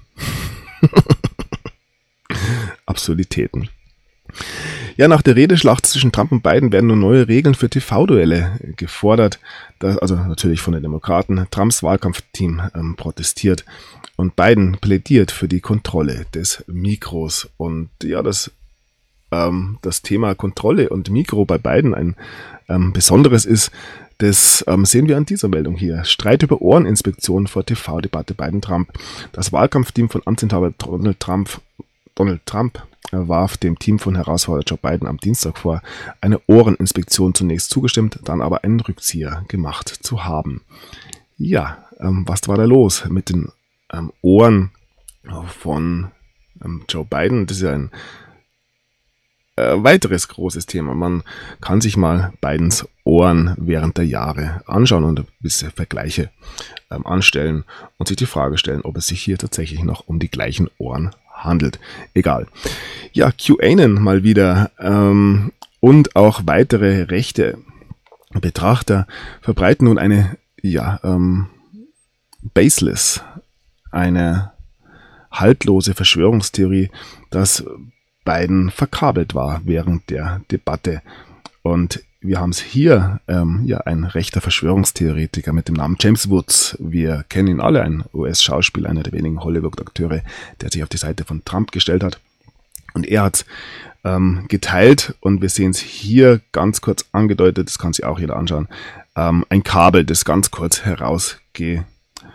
Absurditäten. Ja, nach der Redeschlacht zwischen Trump und Biden werden nun neue Regeln für TV-Duelle gefordert. Also natürlich von den Demokraten. Trumps Wahlkampfteam protestiert und Biden plädiert für die Kontrolle des Mikros. Und ja, das Thema Kontrolle und Mikro bei Biden ein besonderes ist, das sehen wir an dieser Meldung hier. Streit über Ohreninspektion vor TV-Debatte Biden-Trump. Das Wahlkampfteam von Amtsinhaber Donald Trump warf dem Team von Herausforderer Joe Biden am Dienstag vor, eine Ohreninspektion zunächst zugestimmt, dann aber einen Rückzieher gemacht zu haben. Ja, was war da los mit den Ohren von Joe Biden? Das ist ja ein weiteres großes Thema. Man kann sich mal Bidens Ohren während der Jahre anschauen und ein bisschen Vergleiche anstellen und sich die Frage stellen, ob es sich hier tatsächlich noch um die gleichen Ohren handelt. Egal. Ja, QAnon mal wieder und auch weitere rechte Betrachter verbreiten nun eine baseless, eine haltlose Verschwörungstheorie, dass Biden verkabelt war während der Debatte. Und wir haben es hier, ein rechter Verschwörungstheoretiker mit dem Namen James Woods. Wir kennen ihn alle, ein US-Schauspieler, einer der wenigen Hollywood-Akteure, der sich auf die Seite von Trump gestellt hat. Und er hat geteilt, und wir sehen es hier ganz kurz angedeutet, das kann sich auch jeder anschauen, ein Kabel, das ganz kurz herausgeklippt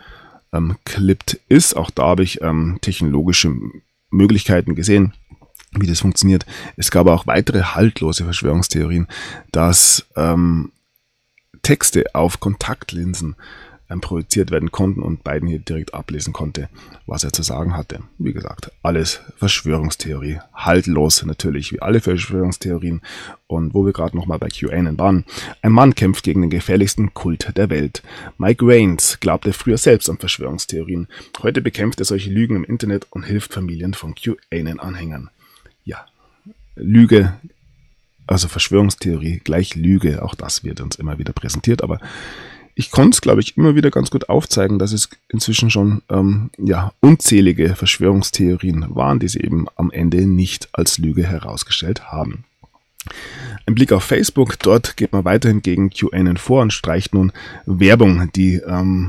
ist. Auch da habe ich technologische Möglichkeiten gesehen, wie das funktioniert. Es gab auch weitere haltlose Verschwörungstheorien, dass Texte auf Kontaktlinsen projiziert werden konnten und Biden hier direkt ablesen konnte, was er zu sagen hatte. Wie gesagt, alles Verschwörungstheorie, haltlos natürlich, wie alle Verschwörungstheorien. Und wo wir gerade nochmal bei QAnon waren, ein Mann kämpft gegen den gefährlichsten Kult der Welt. Mike Raines glaubte früher selbst an Verschwörungstheorien. Heute bekämpft er solche Lügen im Internet und hilft Familien von QAnon-Anhängern. Ja, Lüge, also Verschwörungstheorie gleich Lüge, auch das wird uns immer wieder präsentiert, aber ich konnte es, glaube ich, immer wieder ganz gut aufzeigen, dass es inzwischen schon unzählige Verschwörungstheorien waren, die sie eben am Ende nicht als Lüge herausgestellt haben. Ein Blick auf Facebook, dort geht man weiterhin gegen QAnon vor und streicht nun Werbung, die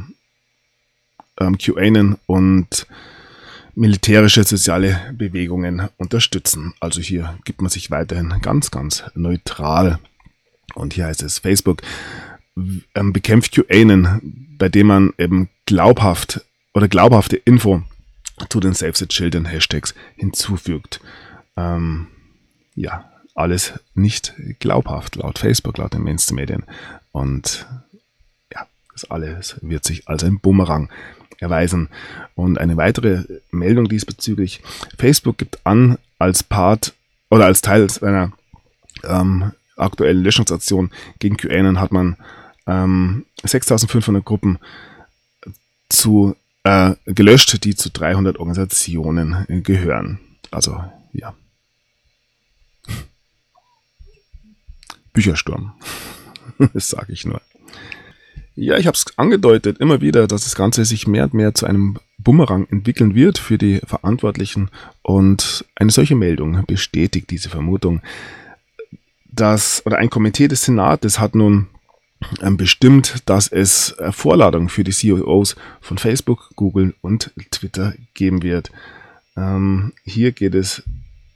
QAnon und militärische soziale Bewegungen unterstützen. Also hier gibt man sich weiterhin ganz, ganz neutral. Und hier heißt es, Facebook bekämpft QAnon, bei dem man eben glaubhafte Info zu den Save-the-Children Hashtags hinzufügt. Alles nicht glaubhaft, laut Facebook, laut den Mainstream-Medien. Und ja, das alles wird sich als ein Bumerang erweisen. Und eine weitere Meldung diesbezüglich: Facebook gibt an, als Teil seiner aktuellen Löschungsaktion gegen QAnon hat man 6.500 Gruppen gelöscht, die zu 300 Organisationen gehören. Also, ja. Büchersturm. Das sage ich nur. Ja, ich habe es angedeutet immer wieder, dass das Ganze sich mehr und mehr zu einem Bumerang entwickeln wird für die Verantwortlichen. Und eine solche Meldung bestätigt diese Vermutung. Ein Komitee des Senates hat nun bestimmt, dass es Vorladungen für die CEOs von Facebook, Google und Twitter geben wird. Hier geht es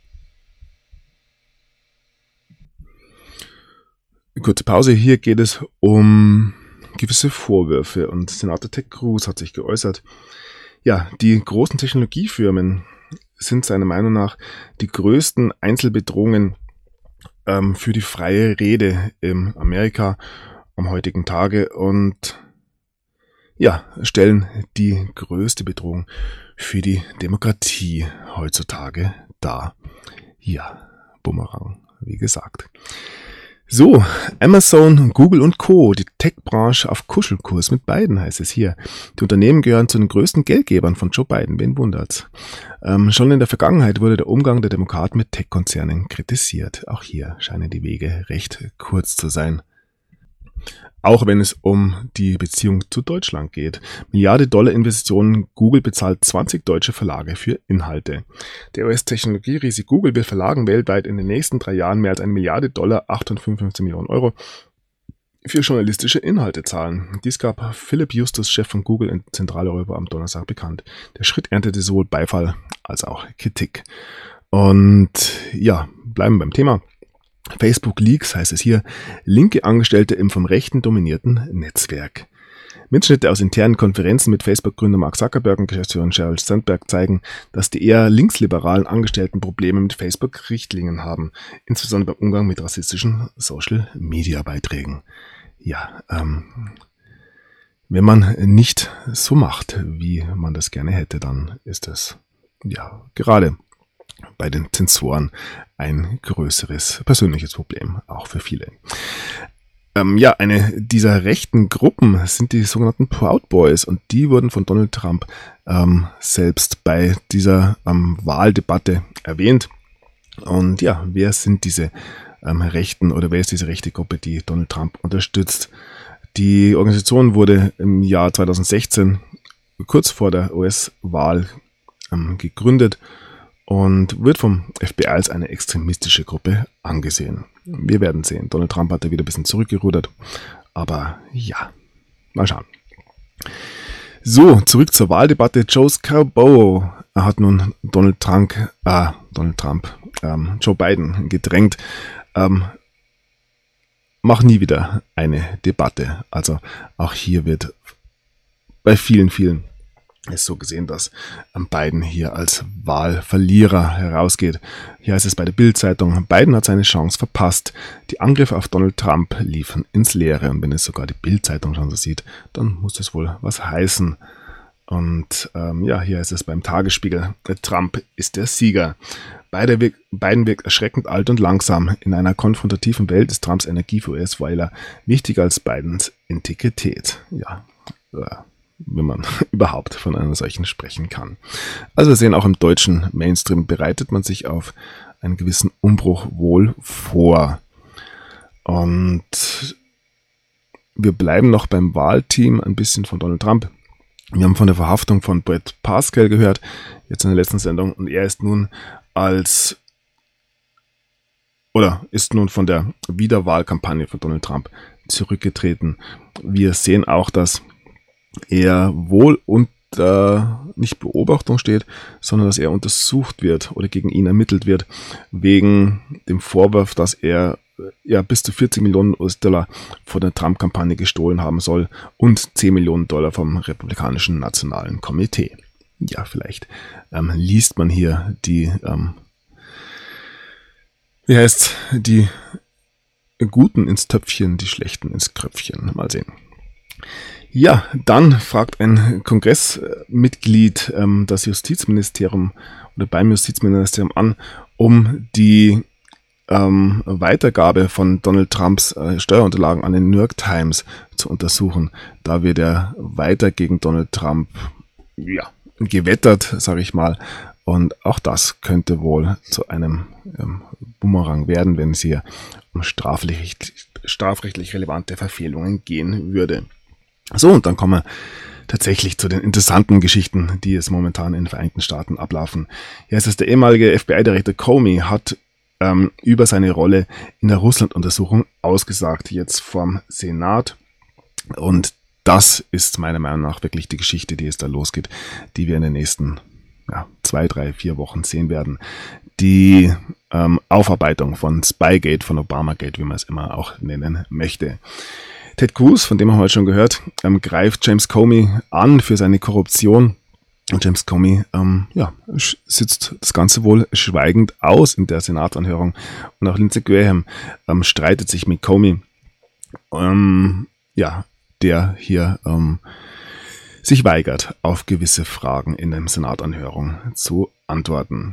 kurze Pause. Hier geht es um gewisse Vorwürfe und Senator Ted Cruz hat sich geäußert. Ja, die großen Technologiefirmen sind seiner Meinung nach die größten Einzelbedrohungen für die freie Rede in Amerika am heutigen Tage und ja, stellen die größte Bedrohung für die Demokratie heutzutage dar. Ja, Bumerang, wie gesagt. So, Amazon, Google und Co., die Tech-Branche auf Kuschelkurs mit Biden, heißt es hier. Die Unternehmen gehören zu den größten Geldgebern von Joe Biden, wen wundert's. Schon in der Vergangenheit wurde der Umgang der Demokraten mit Tech-Konzernen kritisiert. Auch hier scheinen die Wege recht kurz zu sein. Auch wenn es um die Beziehung zu Deutschland geht. $1 Milliarden Google bezahlt 20 deutsche Verlage für Inhalte. Der US-Technologieriese Google will Verlagen weltweit in den nächsten 3 Jahren mehr als $1 Milliarde, 855 Millionen Euro, für journalistische Inhalte zahlen. Dies gab Philipp Justus, Chef von Google in Zentraleuropa, am Donnerstag bekannt. Der Schritt erntete sowohl Beifall als auch Kritik. Und ja, bleiben beim Thema. Facebook Leaks heißt es hier, linke Angestellte im vom Rechten dominierten Netzwerk. Mitschnitte aus internen Konferenzen mit Facebook-Gründer Mark Zuckerberg und Geschäftsführerin Sheryl Sandberg zeigen, dass die eher linksliberalen Angestellten Probleme mit Facebook-Richtlinien haben, insbesondere beim Umgang mit rassistischen Social-Media-Beiträgen. Ja, wenn man nicht so macht, wie man das gerne hätte, dann ist es ja gerade bei den Zensoren ein größeres persönliches Problem, auch für viele. Eine dieser rechten Gruppen sind die sogenannten Proud Boys und die wurden von Donald Trump selbst bei dieser Wahldebatte erwähnt. Und ja, wer sind diese Rechten oder wer ist diese rechte Gruppe, die Donald Trump unterstützt? Die Organisation wurde im Jahr 2016 kurz vor der US-Wahl gegründet und wird vom FBI als eine extremistische Gruppe angesehen. Wir werden sehen. Donald Trump hat da wieder ein bisschen zurückgerudert. Aber ja, mal schauen. So, zurück zur Wahldebatte. Joe Scarborough hat nun Joe Biden gedrängt. Mach nie wieder eine Debatte. Also auch hier wird bei vielen ist so gesehen, dass Biden hier als Wahlverlierer herausgeht. Hier heißt es bei der Bild-Zeitung, Biden hat seine Chance verpasst. Die Angriffe auf Donald Trump liefen ins Leere. Und wenn es sogar die Bild-Zeitung schon so sieht, dann muss das wohl was heißen. Und hier ist es beim Tagesspiegel, Trump ist der Sieger. Biden wirkt erschreckend alt und langsam. In einer konfrontativen Welt ist Trumps Energie für US-Wähler wichtiger als Bidens Integrität. Ja, wenn man überhaupt von einer solchen sprechen kann. Also wir sehen, auch im deutschen Mainstream bereitet man sich auf einen gewissen Umbruch wohl vor. Und wir bleiben noch beim Wahlteam ein bisschen von Donald Trump. Wir haben von der Verhaftung von Brett Parscale gehört, jetzt in der letzten Sendung, und er ist nun von der Wiederwahlkampagne von Donald Trump zurückgetreten. Wir sehen auch, dass er wohl unter nicht Beobachtung steht, sondern dass er untersucht wird oder gegen ihn ermittelt wird, wegen dem Vorwurf, dass er bis zu 40 Millionen US-Dollar von der Trump-Kampagne gestohlen haben soll und 10 Millionen Dollar vom Republikanischen Nationalen Komitee. Ja, vielleicht liest man hier die Guten ins Töpfchen, die Schlechten ins Kröpfchen. Mal sehen. Ja, dann fragt ein Kongressmitglied das Justizministerium oder beim Justizministerium an, um die Weitergabe von Donald Trumps Steuerunterlagen an den New York Times zu untersuchen. Da wird er weiter gegen Donald Trump gewettert, sage ich mal. Und auch das könnte wohl zu einem Bumerang werden, wenn es hier um strafrechtlich relevante Verfehlungen gehen würde. So, und dann kommen wir tatsächlich zu den interessanten Geschichten, die es momentan in den Vereinigten Staaten ablaufen. Hier ist es der ehemalige FBI-Direktor Comey hat über seine Rolle in der Russland-Untersuchung ausgesagt, jetzt vom Senat. Und das ist meiner Meinung nach wirklich die Geschichte, die es da losgeht, die wir in den nächsten 2, 3, 4 Wochen sehen werden. Die Aufarbeitung von Spygate, von Obamagate, wie man es immer auch nennen möchte. Ted Cruz, von dem haben wir heute schon gehört, greift James Comey an für seine Korruption. Und James Comey sitzt das Ganze wohl schweigend aus in der Senatsanhörung. Und auch Lindsey Graham streitet sich mit Comey, der hier sich weigert, auf gewisse Fragen in der Senatanhörung zu antworten.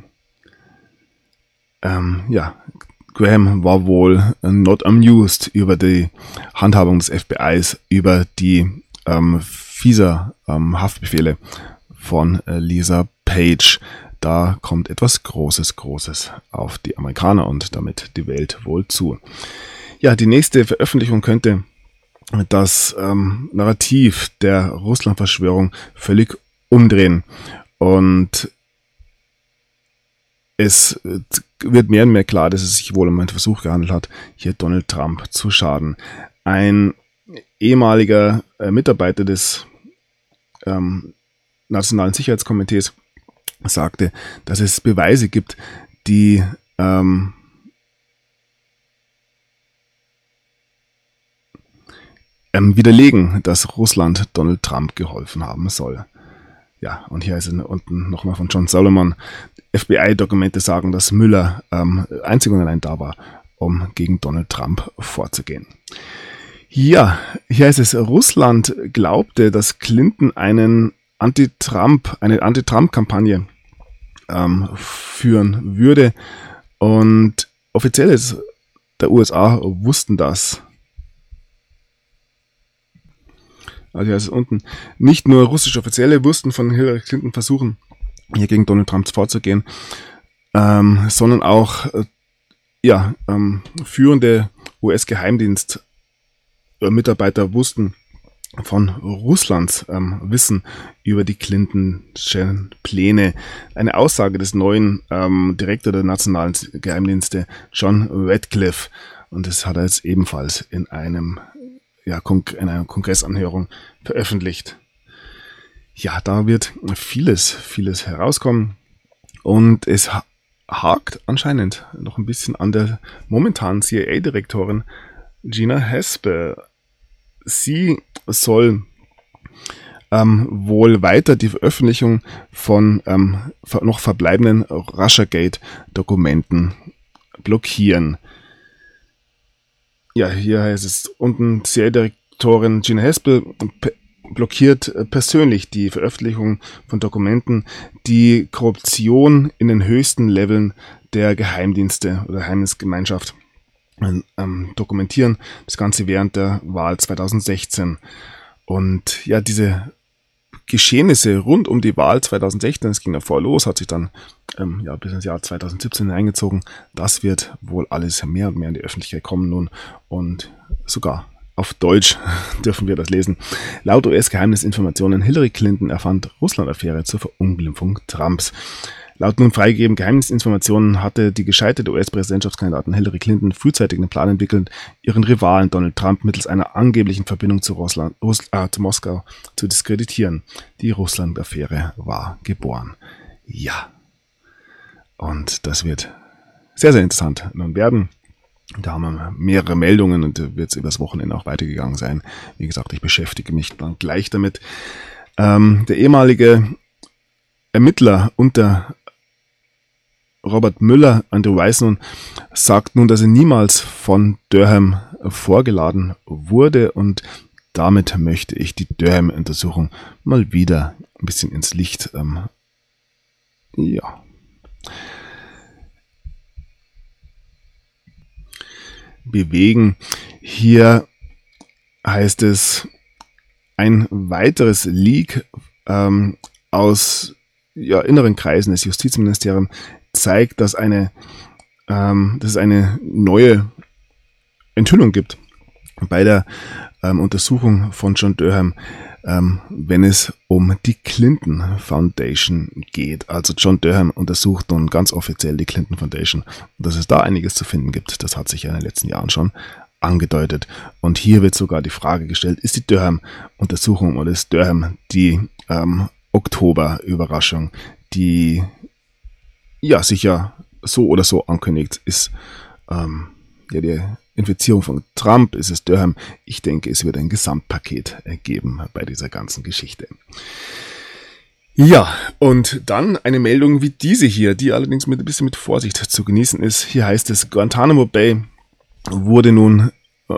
Graham war wohl not amused über die Handhabung des FBIs, über die FISA-Haftbefehle von Lisa Page. Da kommt etwas Großes auf die Amerikaner und damit die Welt wohl zu. Ja, die nächste Veröffentlichung könnte das Narrativ der Russland-Verschwörung völlig umdrehen. Und es wird mehr und mehr klar, dass es sich wohl um einen Versuch gehandelt hat, hier Donald Trump zu schaden. Ein ehemaliger Mitarbeiter des Nationalen Sicherheitskomitees sagte, dass es Beweise gibt, die widerlegen, dass Russland Donald Trump geholfen haben soll. Ja, und hier ist es unten nochmal von John Solomon. FBI-Dokumente sagen, dass Müller einzig und allein da war, um gegen Donald Trump vorzugehen. Ja, hier ist es, Russland glaubte, dass Clinton eine Anti-Trump-Kampagne führen würde. Und Offizielle der USA wussten das. Also hier ist es unten. Nicht nur russische Offizielle wussten von Hillary Clinton Versuchen, hier gegen Donald Trump vorzugehen, sondern auch führende US-Geheimdienst-Mitarbeiter wussten von Russlands Wissen über die Clintonschen Pläne. Eine Aussage des neuen Direktor der nationalen Geheimdienste, John Radcliffe, und das hat er jetzt ebenfalls in einer Kongressanhörung veröffentlicht. Ja, da wird vieles herauskommen, und es hakt anscheinend noch ein bisschen an der momentanen CIA-Direktorin Gina Haspel. Sie soll wohl weiter die Veröffentlichung von noch verbleibenden Russiagate-Dokumenten blockieren. Ja, hier heißt es unten, CIA-Direktorin Gina Haspel blockiert persönlich die Veröffentlichung von Dokumenten, die Korruption in den höchsten Leveln der Geheimdienste oder Geheimdienstgemeinschaft dokumentieren. Das Ganze während der Wahl 2016. Und ja, diese Geschehnisse rund um die Wahl 2016, es ging davor los, hat sich dann bis ins Jahr 2017 eingezogen. Das wird wohl alles mehr und mehr in die Öffentlichkeit kommen nun, und sogar auf Deutsch dürfen wir das lesen. Laut US-Geheimdienstinformationen, Hillary Clinton erfand Russland-Affäre zur Verunglimpfung Trumps. Laut nun freigegebenen Geheimdienstinformationen hatte die gescheiterte US-Präsidentschaftskandidatin Hillary Clinton frühzeitig einen Plan entwickelt, ihren Rivalen Donald Trump mittels einer angeblichen Verbindung zu Moskau zu diskreditieren. Die Russland-Affäre war geboren. Ja. Und das wird sehr, sehr interessant nun werden. Da haben wir mehrere Meldungen, und wird es übers Wochenende auch weitergegangen sein. Wie gesagt, ich beschäftige mich dann gleich damit. Der ehemalige Ermittler unter Robert Mueller, Andrew Weissman, sagt nun, dass er niemals von Durham vorgeladen wurde, und damit möchte ich die Durham-Untersuchung mal wieder ein bisschen ins Licht bewegen. Hier heißt es, ein weiteres Leak aus inneren Kreisen des Justizministeriums zeigt, dass es eine neue Enthüllung gibt bei der Untersuchung von John Durham, wenn es um die Clinton Foundation geht. Also John Durham untersucht nun ganz offiziell die Clinton Foundation. Und dass es da einiges zu finden gibt, das hat sich ja in den letzten Jahren schon angedeutet. Und hier wird sogar die Frage gestellt, ist die Durham-Untersuchung oder ist Durham die Oktober-Überraschung, die sicher so oder so ankündigt, ist die Infizierung von Trump, ist es Durham. Ich denke, es wird ein Gesamtpaket geben bei dieser ganzen Geschichte. Ja, und dann eine Meldung wie diese hier, die allerdings ein bisschen mit Vorsicht zu genießen ist. Hier heißt es, Guantanamo Bay wurde nun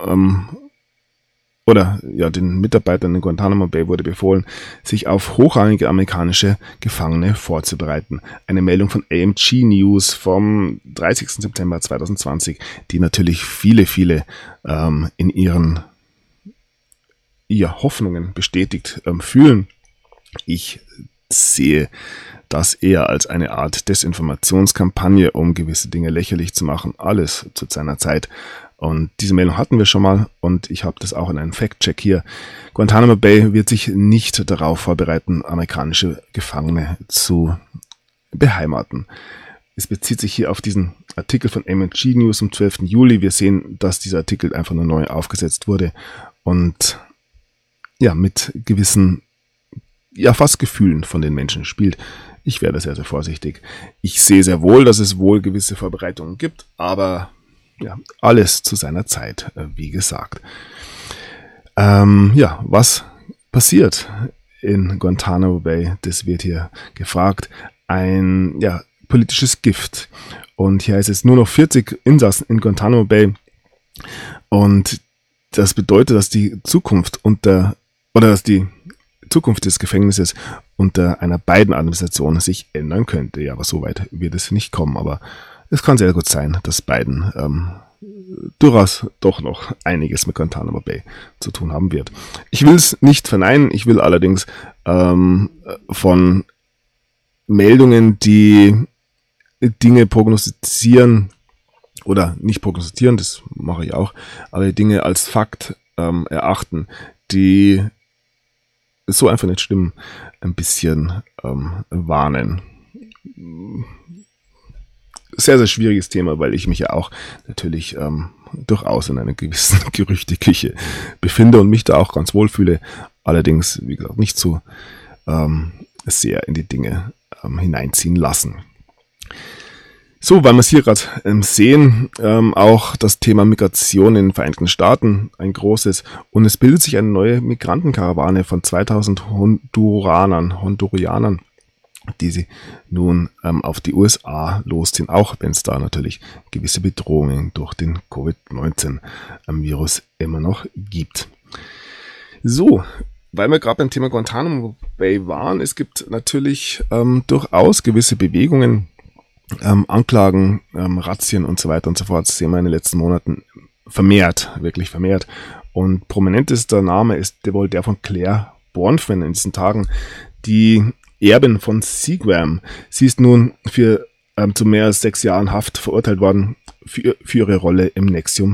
den Mitarbeitern in Guantanamo Bay wurde befohlen, sich auf hochrangige amerikanische Gefangene vorzubereiten. Eine Meldung von AMG News vom 30. September 2020, die natürlich viele in ihren Hoffnungen bestätigt fühlen. Ich sehe das eher als eine Art Desinformationskampagne, um gewisse Dinge lächerlich zu machen. Alles zu seiner Zeit. Und diese Meldung hatten wir schon mal, und ich habe das auch in einem Fact-Check hier. Guantanamo Bay wird sich nicht darauf vorbereiten, amerikanische Gefangene zu beheimaten. Es bezieht sich hier auf diesen Artikel von AMG News vom 12. Juli. Wir sehen, dass dieser Artikel einfach nur neu aufgesetzt wurde und mit gewissen fast Gefühlen von den Menschen spielt. Ich werde sehr, sehr vorsichtig. Ich sehe sehr wohl, dass es wohl gewisse Vorbereitungen gibt, aber alles zu seiner Zeit, wie gesagt. Ja, was passiert in Guantanamo Bay? Das wird hier gefragt. Ein politisches Gift. Und hier heißt es nur noch 40 Insassen in Guantanamo Bay. Und das bedeutet, dass die Zukunft des Gefängnisses unter einer Biden-Administration sich ändern könnte. Ja, aber so weit wird es nicht kommen. Aber es kann sehr gut sein, dass Biden durchaus doch noch einiges mit Guantanamo Bay zu tun haben wird. Ich will es nicht verneinen. Ich will allerdings von Meldungen, die Dinge prognostizieren oder nicht prognostizieren, das mache ich auch, aber die Dinge als Fakt erachten, die so einfach nicht stimmen, ein bisschen warnen. Sehr, sehr schwieriges Thema, weil ich mich ja auch natürlich durchaus in einer gewissen Gerüchteküche befinde und mich da auch ganz wohl fühle. Allerdings, wie gesagt, nicht so sehr in die Dinge hineinziehen lassen. So, weil wir es hier gerade sehen, auch das Thema Migration in den Vereinigten Staaten ein großes, und es bildet sich eine neue Migrantenkarawane von 2000 Hondurianern, die sie nun auf die USA losziehen, auch wenn es da natürlich gewisse Bedrohungen durch den Covid-19-Virus immer noch gibt. So, weil wir gerade beim Thema Guantanamo Bay waren, es gibt natürlich durchaus gewisse Bewegungen, Anklagen, Razzien und so weiter und so fort, das sehen wir in den letzten Monaten wirklich vermehrt. Und prominentester Name ist wohl der von Claire Bronfman in diesen Tagen, die Erbin von Seagram. Sie ist nun zu mehr als 6 Jahren Haft verurteilt worden für ihre Rolle im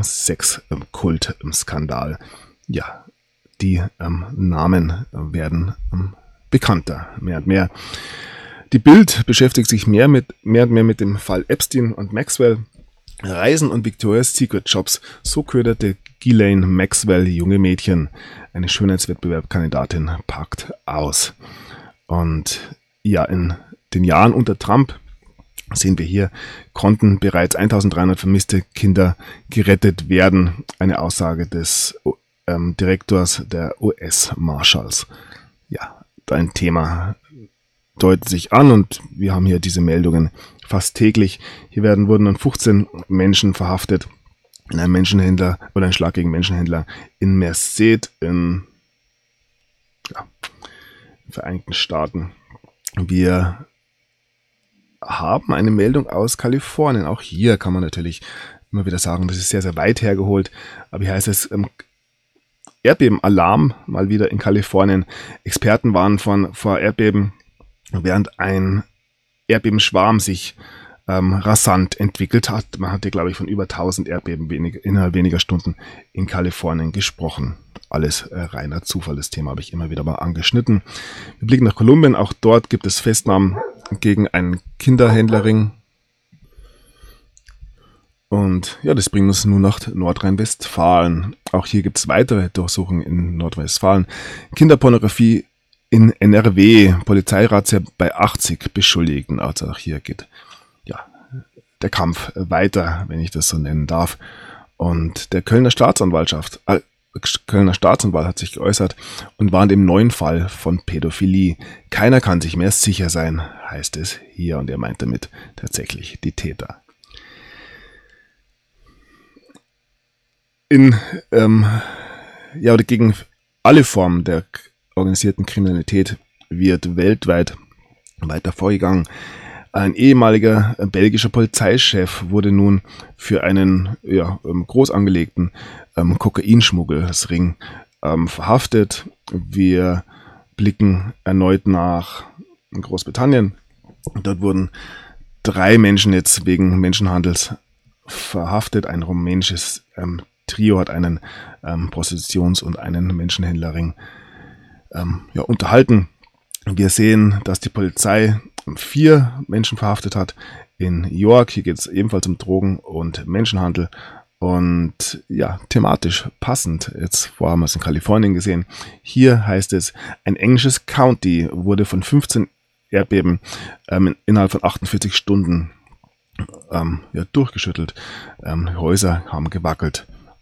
Nexium-Sex-Kult-Skandal. Ja, die Namen werden bekannter, mehr und mehr. Die Bild beschäftigt sich mehr und mehr mit dem Fall Epstein und Maxwell. Reisen und Victoria's Secret Jobs. So köderte Ghislaine Maxwell junge Mädchen. Eine Schönheitswettbewerbkandidatin packt aus. Und ja, in den Jahren unter Trump, sehen wir hier, konnten bereits 1300 vermisste Kinder gerettet werden. Eine Aussage des Direktors der US-Marshals. Ja, ein Thema deutet sich an und wir haben hier diese Meldungen fast täglich. Hier wurden dann 15 Menschen verhaftet in einem Menschenhändler oder ein Schlag gegen Menschenhändler in Merced in den Vereinigten Staaten. Wir haben eine Meldung aus Kalifornien. Auch hier kann man natürlich immer wieder sagen, das ist sehr, sehr weit hergeholt. Aber hier heißt es, Erdbebenalarm mal wieder in Kalifornien. Experten warnen vor Erdbeben, während ein Erdbebenschwarm sich rasant entwickelt hat. Man hatte, glaube ich, von über 1000 Erdbeben innerhalb weniger Stunden in Kalifornien gesprochen. Alles reiner Zufall. Das Thema habe ich immer wieder mal angeschnitten. Wir blicken nach Kolumbien. Auch dort gibt es Festnahmen gegen einen Kinderhändlerring. Und ja, das bringt uns nun nach Nordrhein-Westfalen. Auch hier gibt es weitere Durchsuchungen in Nordrhein-Westfalen. Kinderpornografie in NRW. Polizeirazzia bei 80 Beschuldigten. Also auch hier geht der Kampf weiter, wenn ich das so nennen darf. Und der Kölner Staatsanwalt hat sich geäußert und warnt im neuen Fall von Pädophilie. Keiner kann sich mehr sicher sein, heißt es hier. Und er meint damit tatsächlich die Täter. Gegen alle Formen der organisierten Kriminalität wird weltweit weiter vorgegangen. Ein ehemaliger belgischer Polizeichef wurde nun für einen groß angelegten Kokainschmuggelsring verhaftet. Wir blicken erneut nach Großbritannien. Dort wurden 3 Menschen jetzt wegen Menschenhandels verhaftet. Ein rumänisches Trio hat einen Prostitutions- und einen Menschenhändlerring unterhalten. Wir sehen, dass die Polizei 4 Menschen verhaftet hat in York. Hier geht es ebenfalls um Drogen und Menschenhandel. Und ja, thematisch passend. Jetzt vorher haben wir es in Kalifornien gesehen. Hier heißt es, ein englisches County wurde von 15 Erdbeben innerhalb von 48 Stunden durchgeschüttelt. Häuser haben gewackelt.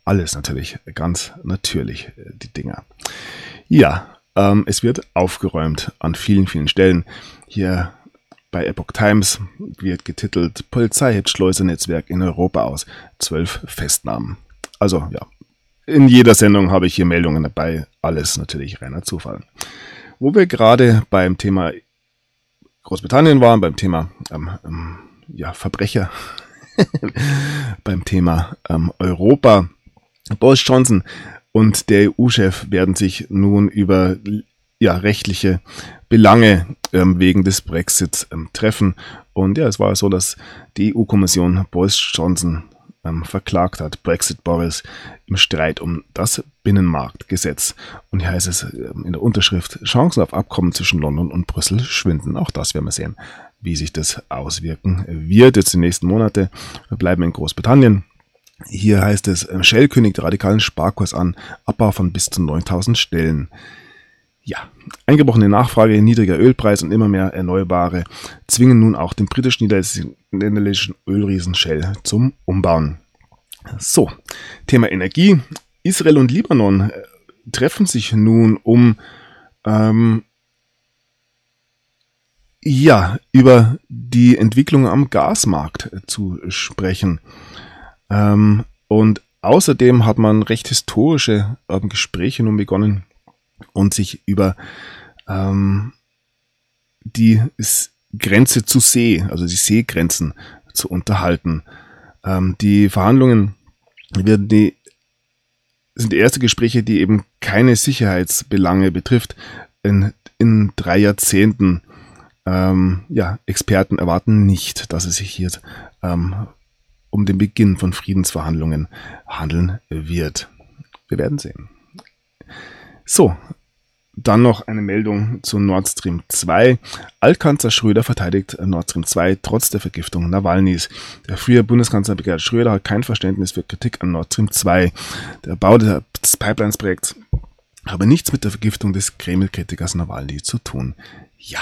Alles natürlich, ganz natürlich, die Dinger. Ja, es wird aufgeräumt an vielen, vielen Stellen. Hier bei Epoch Times wird getitelt: Polizei hebt Schleusernetzwerk in Europa aus. 12 Festnahmen. Also ja, in jeder Sendung habe ich hier Meldungen dabei. Alles natürlich reiner Zufall. Wo wir gerade beim Thema Großbritannien waren, beim Thema Verbrecher, beim Thema Europa. Boris Johnson und der EU-Chef werden sich nun über rechtliche Belange wegen des Brexit treffen. Und ja, es war so, dass die EU-Kommission Boris Johnson verklagt hat, Brexit Boris, im Streit um das Binnenmarktgesetz. Und hier heißt es in der Unterschrift: Chancen auf Abkommen zwischen London und Brüssel schwinden. Auch das werden wir sehen, wie sich das auswirken wird jetzt die nächsten Monate. Wir bleiben in Großbritannien. Hier heißt es: Shell kündigt radikalen Sparkurs an, Abbau von bis zu 9.000 Stellen. Ja, eingebrochene Nachfrage, niedriger Ölpreis und immer mehr Erneuerbare zwingen nun auch den britisch-niederländischen Ölriesen Shell zum Umbauen. So, Thema Energie. Israel und Libanon treffen sich nun, um über die Entwicklung am Gasmarkt zu sprechen. Und außerdem hat man recht historische Gespräche nun begonnen und sich über die Grenze zu See, also die Seegrenzen, zu unterhalten. Die Verhandlungen sind die ersten Gespräche, die eben keine Sicherheitsbelange betrifft. In 3 Jahrzehnten, Experten erwarten nicht, dass es sich hier um den Beginn von Friedensverhandlungen handeln wird. Wir werden sehen. So, dann noch eine Meldung zu Nord Stream 2. Altkanzler Schröder verteidigt Nord Stream 2 trotz der Vergiftung Nawalnys. Der frühere Bundeskanzler Gerhard Schröder hat kein Verständnis für Kritik an Nord Stream 2. Der Bau des Pipelines-Projekts habe nichts mit der Vergiftung des Kreml-Kritikers Nawalny zu tun. Ja.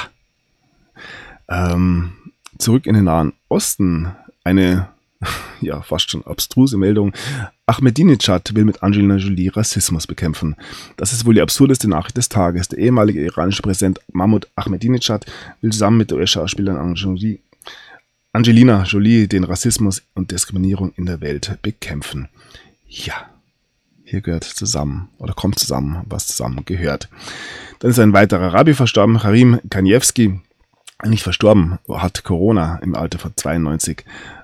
Zurück in den Nahen Osten. Eine fast schon abstruse Meldung. Ahmadinejad will mit Angelina Jolie Rassismus bekämpfen. Das ist wohl die absurdeste Nachricht des Tages. Der ehemalige iranische Präsident Mahmoud Ahmadinejad will zusammen mit der US-Schauspielerin Angelina Jolie den Rassismus und Diskriminierung in der Welt bekämpfen. Ja, hier gehört zusammen oder kommt zusammen, was zusammen gehört. Dann ist ein weiterer Rabbi verstorben, Harim Kaniewski. Nicht verstorben, hat Corona im Alter von 92.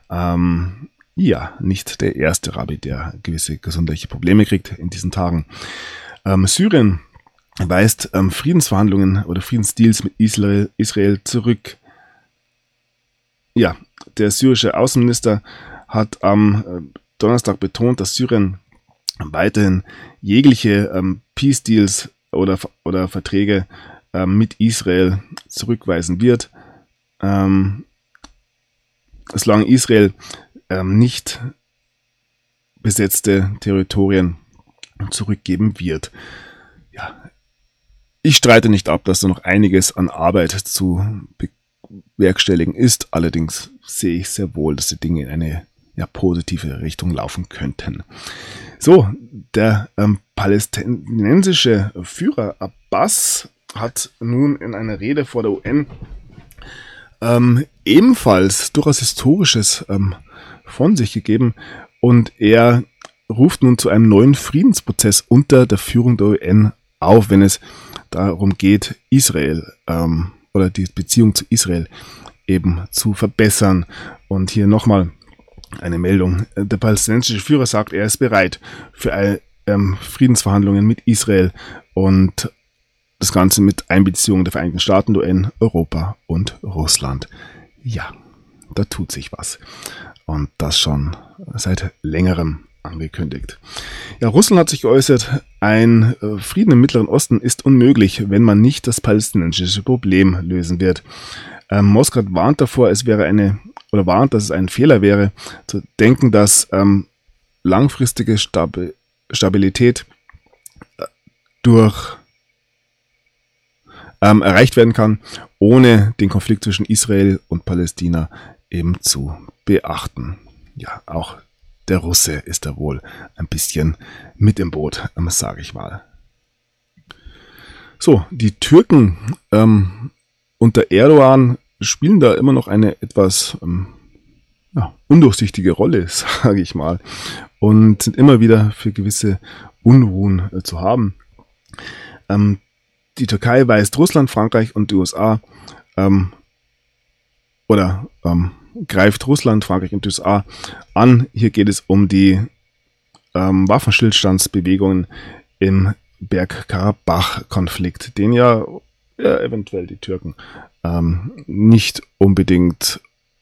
Nicht der erste Rabbi, der gewisse gesundheitliche Probleme kriegt in diesen Tagen. Syrien weist Friedensverhandlungen oder Friedensdeals mit Israel zurück. Ja, der syrische Außenminister hat am Donnerstag betont, dass Syrien weiterhin jegliche Peace-Deals oder Verträge mit Israel zurückweisen wird. Solange Israel nicht besetzte Territorien zurückgeben wird. Ja, ich streite nicht ab, dass da noch einiges an Arbeit zu bewerkstelligen ist. Allerdings sehe ich sehr wohl, dass die Dinge in eine positive Richtung laufen könnten. So, der palästinensische Führer Abbas hat nun in einer Rede vor der UN ebenfalls durchaus Historisches von sich gegeben, und er ruft nun zu einem neuen Friedensprozess unter der Führung der UN auf, wenn es darum geht, Israel oder die Beziehung zu Israel eben zu verbessern. Und hier nochmal eine Meldung. Der palästinensische Führer sagt, er ist bereit für Friedensverhandlungen mit Israel und das Ganze mit Einbeziehung der Vereinigten Staaten, der UN, Europa und Russland. Ja, da tut sich was. Und das schon seit längerem angekündigt. Ja, Russland hat sich geäußert, ein Frieden im Mittleren Osten ist unmöglich, wenn man nicht das palästinensische Problem lösen wird. Moskau warnt davor, dass es ein Fehler wäre, zu denken, dass langfristige Stabilität erreicht werden kann, ohne den Konflikt zwischen Israel und Palästina eben zu beachten. Ja, auch der Russe ist da wohl ein bisschen mit im Boot, sage ich mal. So, die Türken unter Erdogan spielen da immer noch eine etwas undurchsichtige Rolle, sage ich mal, und sind immer wieder für gewisse Unruhen zu haben. Die Türkei weist Russland, Frankreich und die USA greift Russland, Frankreich und die USA an. Hier geht es um die Waffenstillstandsbewegungen im Bergkarabach-Konflikt, den ja eventuell die Türken nicht unbedingt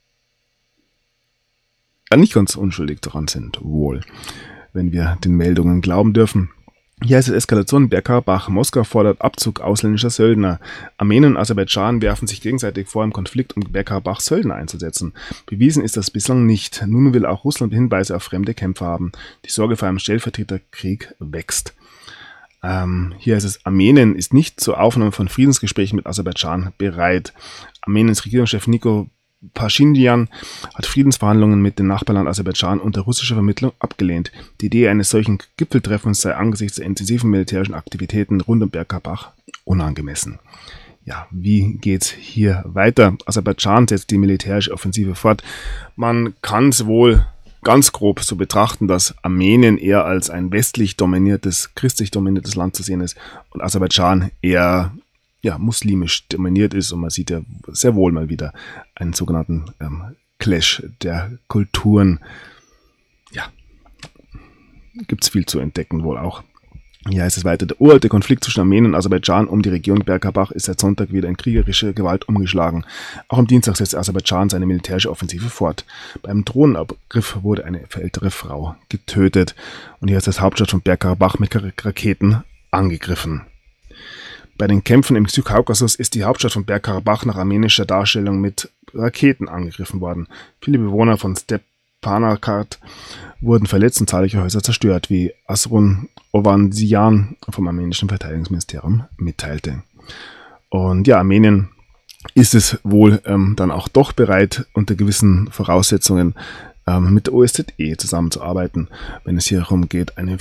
nicht ganz unschuldig daran sind, wohl, wenn wir den Meldungen glauben dürfen. Hier heißt es Eskalation, Bergkarabach, Moskau fordert Abzug ausländischer Söldner. Armenien und Aserbaidschan werfen sich gegenseitig vor, im Konflikt um Bergkarabach Söldner einzusetzen. Bewiesen ist das bislang nicht. Nun will auch Russland Hinweise auf fremde Kämpfer haben. Die Sorge vor einem Stellvertreterkrieg wächst. Hier heißt es, Armenien ist nicht zur Aufnahme von Friedensgesprächen mit Aserbaidschan bereit. Armeniens Regierungschef Nikol Pashinyan hat Friedensverhandlungen mit dem Nachbarland Aserbaidschan unter russischer Vermittlung abgelehnt. Die Idee eines solchen Gipfeltreffens sei angesichts der intensiven militärischen Aktivitäten rund um Bergkarabach unangemessen. Ja, wie geht's hier weiter? Aserbaidschan setzt die militärische Offensive fort. Man kann es wohl ganz grob so betrachten, dass Armenien eher als ein westlich dominiertes, christlich dominiertes Land zu sehen ist und Aserbaidschan eher muslimisch dominiert ist, und man sieht ja sehr wohl mal wieder einen sogenannten Clash der Kulturen. Ja, gibt es viel zu entdecken wohl auch. Hier heißt es weiter, der uralte Konflikt zwischen Armenien und Aserbaidschan um die Region Bergkarabach ist seit Sonntag wieder in kriegerische Gewalt umgeschlagen. Auch am Dienstag setzt Aserbaidschan seine militärische Offensive fort. Beim Drohnenangriff wurde eine ältere Frau getötet. Und hier ist das Hauptstadt von Bergkarabach mit Raketen angegriffen. Bei den Kämpfen im Südkaukasus ist die Hauptstadt von Bergkarabach nach armenischer Darstellung mit Raketen angegriffen worden. Viele Bewohner von Stepanakert wurden verletzt und zahlreiche Häuser zerstört, wie Asrun Ovansian vom armenischen Verteidigungsministerium mitteilte. Und ja, Armenien ist es wohl dann auch doch bereit, unter gewissen Voraussetzungen mit der OSZE zusammenzuarbeiten, wenn es hier darum geht, einen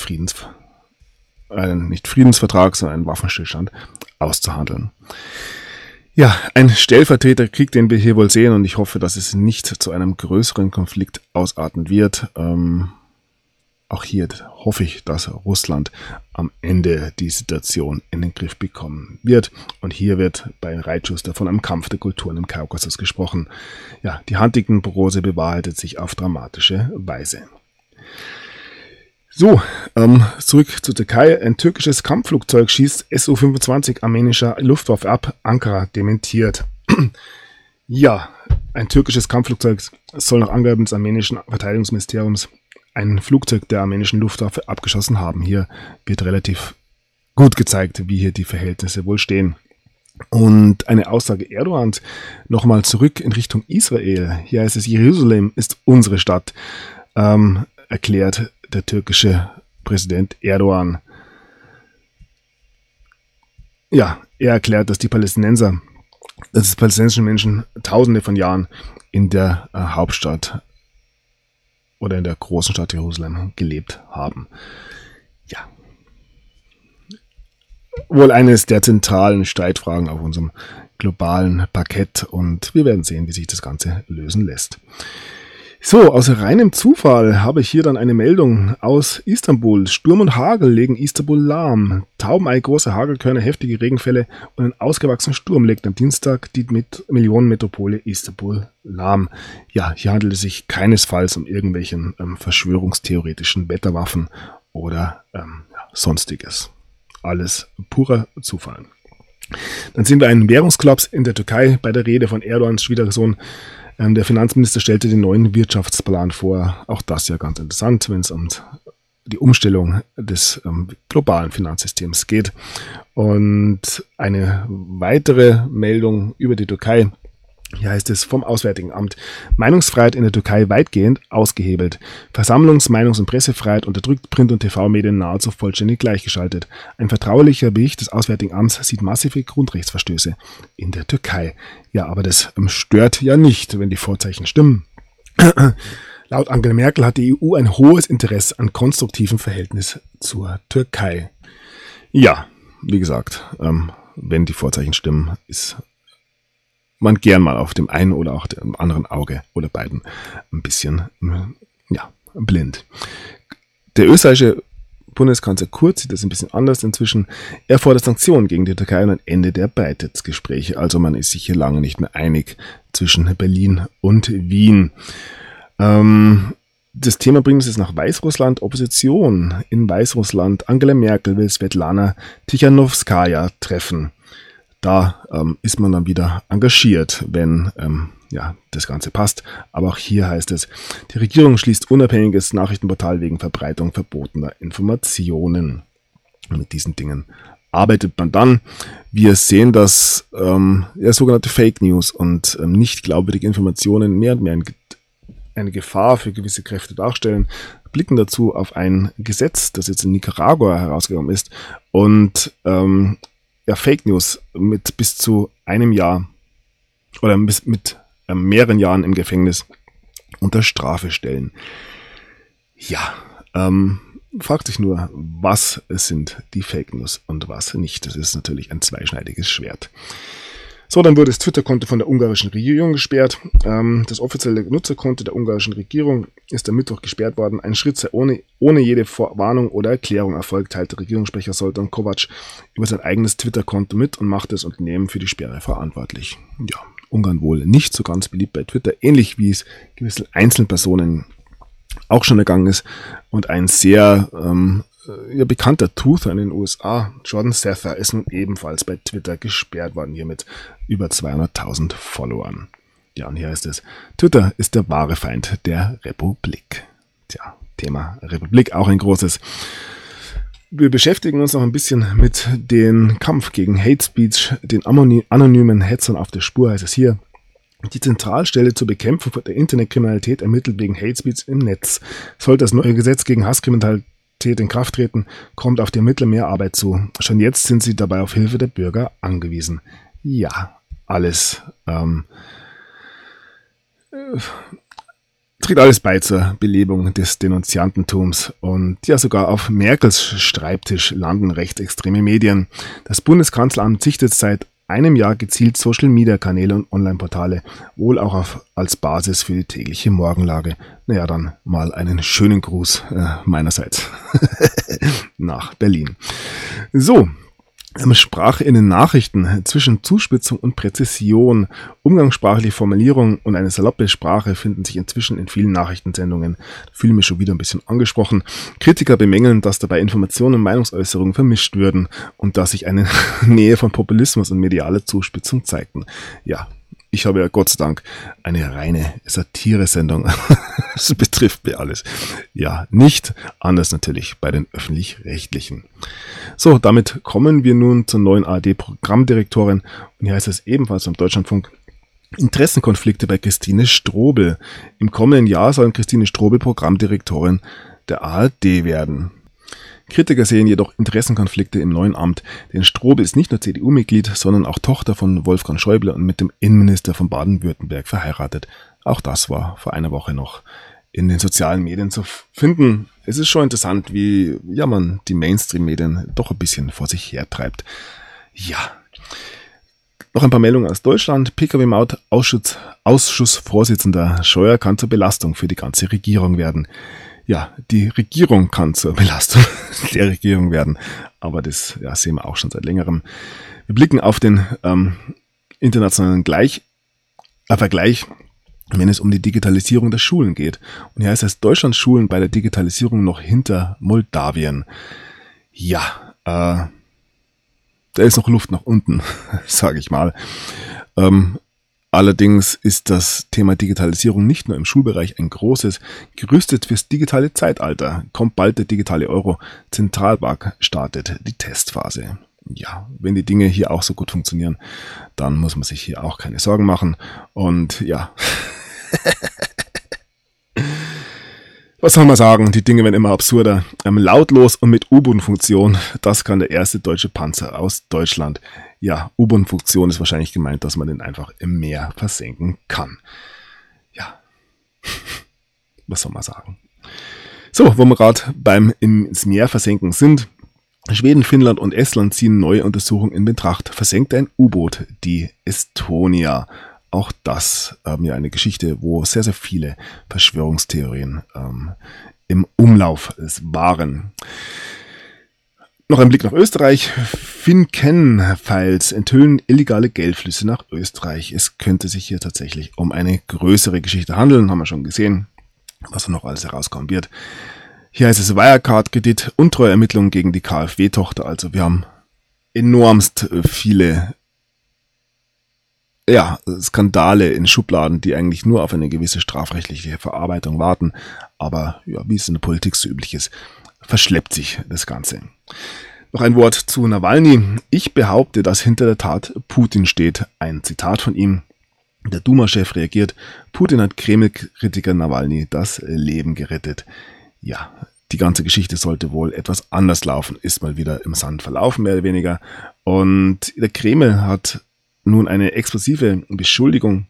nicht Friedensvertrag, sondern einen Waffenstillstand auszuhandeln. Ja, ein Stellvertreterkrieg, den wir hier wohl sehen, und ich hoffe, dass es nicht zu einem größeren Konflikt ausarten wird. Auch hier hoffe ich, dass Russland am Ende die Situation in den Griff bekommen wird. Und hier wird bei Reitschuster von einem Kampf der Kulturen im Kaukasus gesprochen. Ja, die Huntington-Prognose bewahrheitet sich auf dramatische Weise. So, zurück zur Türkei. Ein türkisches Kampfflugzeug schießt Su-25 armenischer Luftwaffe ab. Ankara dementiert. Ja, ein türkisches Kampfflugzeug soll nach Angaben des armenischen Verteidigungsministeriums ein Flugzeug der armenischen Luftwaffe abgeschossen haben. Hier wird relativ gut gezeigt, wie hier die Verhältnisse wohl stehen. Und eine Aussage Erdogans nochmal zurück in Richtung Israel. Hier heißt es, Jerusalem ist unsere Stadt, erklärt der türkische Präsident Erdogan. Ja, er erklärt, dass die palästinensischen Menschen Tausende von Jahren in der Hauptstadt oder in der großen Stadt Jerusalem gelebt haben. Ja. Wohl eines der zentralen Streitfragen auf unserem globalen Parkett, und wir werden sehen, wie sich das Ganze lösen lässt. So, aus reinem Zufall habe ich hier dann eine Meldung aus Istanbul. Sturm und Hagel legen Istanbul lahm. Taubenei, große Hagelkörner, heftige Regenfälle und ein ausgewachsener Sturm legt am Dienstag die Millionenmetropole Istanbul lahm. Ja, hier handelt es sich keinesfalls um irgendwelchen verschwörungstheoretischen Wetterwaffen oder sonstiges. Alles purer Zufall. Dann sehen wir einen Währungskollaps in der Türkei bei der Rede von Erdogans Schwiegersohn. Der Finanzminister stellte den neuen Wirtschaftsplan vor. Auch das ja ganz interessant, wenn es um die Umstellung des globalen Finanzsystems geht. Und eine weitere Meldung über die Türkei. Hier heißt es vom Auswärtigen Amt: Meinungsfreiheit in der Türkei weitgehend ausgehebelt. Versammlungs-, Meinungs- und Pressefreiheit unterdrückt, Print- und TV-Medien nahezu vollständig gleichgeschaltet. Ein vertraulicher Bericht des Auswärtigen Amts sieht massive Grundrechtsverstöße in der Türkei. Ja, aber das stört ja nicht, wenn die Vorzeichen stimmen. Laut Angela Merkel hat die EU ein hohes Interesse an konstruktivem Verhältnis zur Türkei. Ja, wie gesagt, wenn die Vorzeichen stimmen, ist man gern mal auf dem einen oder auch dem anderen Auge oder beiden ein bisschen blind. Der österreichische Bundeskanzler Kurz sieht das ein bisschen anders inzwischen. Er fordert Sanktionen gegen die Türkei und ein Ende der Beitrittsgespräche. Also man ist sich hier lange nicht mehr einig zwischen Berlin und Wien. Das Thema bringt uns jetzt nach Weißrussland. Opposition in Weißrussland. Angela Merkel will Svetlana Tichanowskaja treffen. Da ist man dann wieder engagiert, wenn das Ganze passt. Aber auch hier heißt es, die Regierung schließt unabhängiges Nachrichtenportal wegen Verbreitung verbotener Informationen. Und mit diesen Dingen arbeitet man dann. Wir sehen, dass sogenannte Fake News und nicht glaubwürdige Informationen mehr und mehr eine Gefahr für gewisse Kräfte darstellen. Wir blicken dazu auf ein Gesetz, das jetzt in Nicaragua herausgekommen ist und Fake News mit bis zu einem Jahr oder mit mehreren Jahren im Gefängnis unter Strafe stellen. Ja, fragt sich nur, was sind die Fake News und was nicht. Das ist natürlich ein zweischneidiges Schwert. So, dann wurde das Twitter-Konto von der ungarischen Regierung gesperrt. Das offizielle Nutzerkonto der ungarischen Regierung ist am Mittwoch gesperrt worden. Ein Schritt sei ohne jede Warnung oder Erklärung erfolgt, teilte Regierungssprecher Zoltán Kovács über sein eigenes Twitter-Konto mit und machte das Unternehmen für die Sperre verantwortlich. Ja, Ungarn wohl nicht so ganz beliebt bei Twitter, ähnlich wie es gewissen Einzelpersonen auch schon ergangen ist. Und ein sehr bekannter Truther in den USA, Jordan Sather, ist nun ebenfalls bei Twitter gesperrt worden, hier mit über 200.000 Followern. Ja, und hier heißt es, Twitter ist der wahre Feind der Republik. Tja, Thema Republik, auch ein großes. Wir beschäftigen uns noch ein bisschen mit dem Kampf gegen Hate Speech, den anonymen Hetzern auf der Spur, heißt es hier. Die Zentralstelle zur Bekämpfung der Internetkriminalität ermittelt wegen Hate Speech im Netz. Sollte das neue Gesetz gegen Hasskriminalität in Kraft treten, kommt auf die Ermittler mehr Arbeit zu. Schon jetzt sind sie dabei auf Hilfe der Bürger angewiesen. Ja, alles trägt alles bei zur Belebung des Denunziantentums. Und ja, sogar auf Merkels Schreibtisch landen rechtsextreme Medien. Das Bundeskanzleramt sichtet seit einem Jahr gezielt Social-Media-Kanäle und Online-Portale, wohl auch als Basis für die tägliche Morgenlage. Naja, dann mal einen schönen Gruß meinerseits nach Berlin. So, Sprache in den Nachrichten zwischen Zuspitzung und Präzision, umgangssprachliche Formulierung und eine saloppe Sprache finden sich inzwischen in vielen Nachrichtensendungen. Da fühle ich mich schon wieder ein bisschen angesprochen. Kritiker bemängeln, dass dabei Informationen und Meinungsäußerungen vermischt würden und dass sich eine Nähe von Populismus und medialer Zuspitzung zeigten. Ja, ich habe ja Gott sei Dank eine reine Satire-Sendung. Das betrifft mir alles. Ja, nicht anders natürlich bei den Öffentlich-Rechtlichen. So, damit kommen wir nun zur neuen ARD-Programmdirektorin. Und hier heißt es ebenfalls am Deutschlandfunk: Interessenkonflikte bei Christine Strobel. Im kommenden Jahr soll Christine Strobel Programmdirektorin der ARD werden. Kritiker sehen jedoch Interessenkonflikte im neuen Amt, denn Strobel ist nicht nur CDU-Mitglied, sondern auch Tochter von Wolfgang Schäuble und mit dem Innenminister von Baden-Württemberg verheiratet. Auch das war vor einer Woche noch in den sozialen Medien zu finden. Es ist schon interessant, wie man die Mainstream-Medien doch ein bisschen vor sich hertreibt. Ja. Noch ein paar Meldungen aus Deutschland. Pkw-Maut-Ausschussvorsitzender Scheuer kann zur Belastung für die ganze Regierung werden. Ja, die Regierung kann zur Belastung der Regierung werden, aber das sehen wir auch schon seit längerem. Wir blicken auf den internationalen Vergleich, wenn es um die Digitalisierung der Schulen geht. Und hier heißt es, Deutschlands Schulen bei der Digitalisierung noch hinter Moldawien. Ja, da ist noch Luft nach unten, sage ich mal. Allerdings ist das Thema Digitalisierung nicht nur im Schulbereich ein großes. Gerüstet fürs digitale Zeitalter kommt bald der digitale Euro. Zentralbank startet die Testphase. Ja, wenn die Dinge hier auch so gut funktionieren, dann muss man sich hier auch keine Sorgen machen. Und ja, was soll man sagen? Die Dinge werden immer absurder. Lautlos und mit U-Boot-Funktion, das kann der erste deutsche Panzer aus Deutschland. Ja, U-Boot-Funktion ist wahrscheinlich gemeint, dass man den einfach im Meer versenken kann. Ja. was soll man sagen? So, wo wir gerade beim ins Meer versenken sind. Schweden, Finnland und Estland ziehen neue Untersuchungen in Betracht. Versenkt ein U-Boot, die Estonia. Auch das ja eine Geschichte, wo sehr, sehr viele Verschwörungstheorien im Umlauf waren. Noch ein Blick nach Österreich. Finken-Files enthüllen illegale Geldflüsse nach Österreich. Es könnte sich hier tatsächlich um eine größere Geschichte handeln, haben wir schon gesehen, was noch alles herauskommen wird. Hier heißt es Wirecard-Kredit, Untreuermittlungen gegen die KfW-Tochter. Also wir haben enormst viele Skandale in Schubladen, die eigentlich nur auf eine gewisse strafrechtliche Verarbeitung warten. Aber ja, wie es in der Politik so üblich ist, verschleppt sich das Ganze. Noch ein Wort zu Nawalny. Ich behaupte, dass hinter der Tat Putin steht. Ein Zitat von ihm. Der Duma-Chef reagiert. Putin hat Kreml-Kritiker Nawalny das Leben gerettet. Ja, die ganze Geschichte sollte wohl etwas anders laufen, ist mal wieder im Sand verlaufen, mehr oder weniger. Und der Kreml hat nun eine explosive Beschuldigung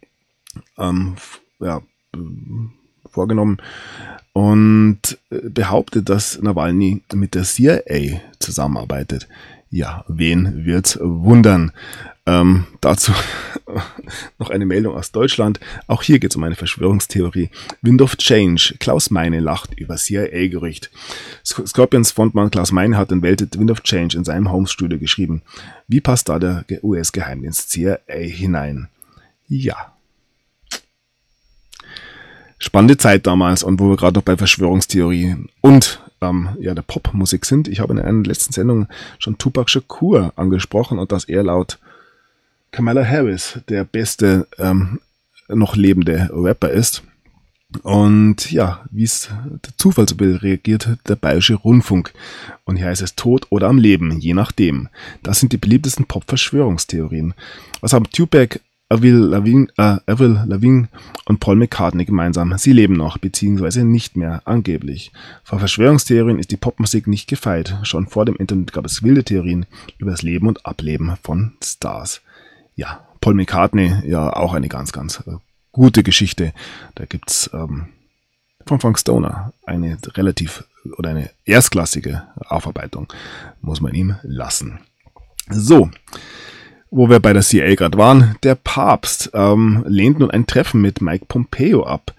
vorgenommen und behauptet, dass Nawalny mit der CIA zusammenarbeitet. Ja, wen wird's wundern? Dazu noch eine Meldung aus Deutschland. Auch hier geht es um eine Verschwörungstheorie. Wind of Change. Klaus Meine lacht über CIA-Gerücht. Scorpions-Frontmann Klaus Meine hat in Welt Wind of Change in seinem Home-Studio geschrieben. Wie passt da der US-Geheimdienst CIA hinein? Ja. Spannende Zeit damals, und wo wir gerade noch bei Verschwörungstheorien und der Popmusik sind. Ich habe in einer letzten Sendung schon Tupac Shakur angesprochen und dass er laut Kamala Harris der beste noch lebende Rapper ist. Und ja, wie es der Zufall so will, reagiert der Bayerische Rundfunk. Und hier heißt es tot oder am Leben, je nachdem. Das sind die beliebtesten Pop-Verschwörungstheorien. Was haben Tupac, Avril Lavigne und Paul McCartney gemeinsam? Sie leben noch, beziehungsweise nicht mehr, angeblich. Vor Verschwörungstheorien ist die Popmusik nicht gefeit. Schon vor dem Internet gab es wilde Theorien über das Leben und Ableben von Stars. Ja, Paul McCartney, ja auch eine ganz, ganz gute Geschichte. Da gibt's von Frank Stoner eine erstklassige Aufarbeitung, muss man ihm lassen. So, wo wir bei der CIA gerade waren, der Papst lehnt nun ein Treffen mit Mike Pompeo ab.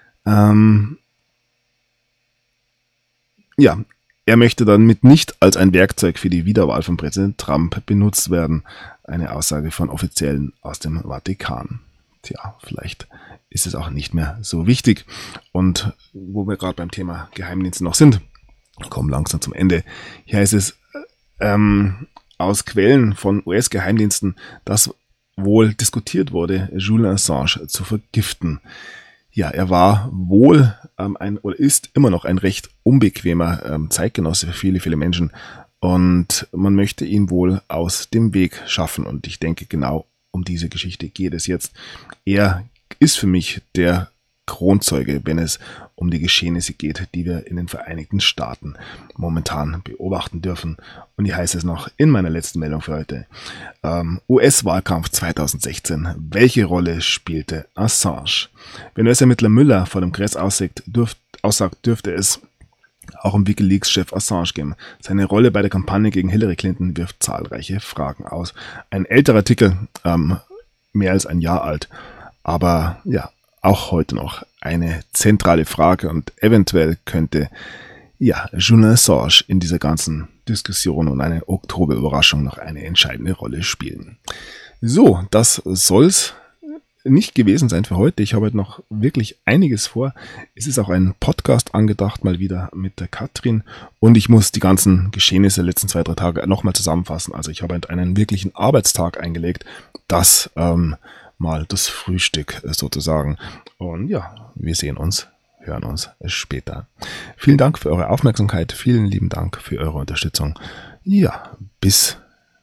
Er möchte damit nicht als ein Werkzeug für die Wiederwahl von Präsident Trump benutzt werden. Eine Aussage von Offiziellen aus dem Vatikan. Tja, vielleicht ist es auch nicht mehr so wichtig. Und wo wir gerade beim Thema Geheimdienste noch sind, kommen langsam zum Ende. Hier heißt es aus Quellen von US-Geheimdiensten, dass wohl diskutiert wurde, Julian Assange zu vergiften. Ja, er war wohl ist immer noch ein recht unbequemer Zeitgenosse für viele, viele Menschen. Und man möchte ihn wohl aus dem Weg schaffen. Und ich denke, genau um diese Geschichte geht es jetzt. Er ist für mich der Kronzeuge, wenn es um die Geschehnisse geht, die wir in den Vereinigten Staaten momentan beobachten dürfen. Und hier heißt es noch in meiner letzten Meldung für heute. US-Wahlkampf 2016. Welche Rolle spielte Assange? Wenn US-Ermittler Müller vor dem Kongress aussagt, dürfte es auch um WikiLeaks-Chef Assange gehen. Seine Rolle bei der Kampagne gegen Hillary Clinton wirft zahlreiche Fragen aus. Ein älterer Artikel, mehr als ein Jahr alt, aber ja, auch heute noch eine zentrale Frage, und eventuell könnte Julian Assange in dieser ganzen Diskussion und eine Oktoberüberraschung noch eine entscheidende Rolle spielen. So, das soll's nicht gewesen sein für heute. Ich habe heute noch wirklich einiges vor. Es ist auch ein Podcast angedacht, mal wieder mit der Katrin, und ich muss die ganzen Geschehnisse der letzten 2-3 Tage nochmal zusammenfassen. Also ich habe einen wirklichen Arbeitstag eingelegt, das mal das Frühstück sozusagen. Und ja, wir hören uns später. Vielen Dank für eure Aufmerksamkeit, vielen lieben Dank für eure Unterstützung. Ja, bis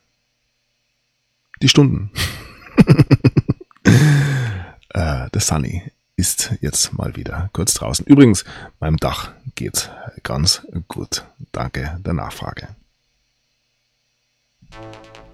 die Stunden. Der Sunny ist jetzt mal wieder kurz draußen. Übrigens, beim Dach geht's ganz gut. Danke der Nachfrage.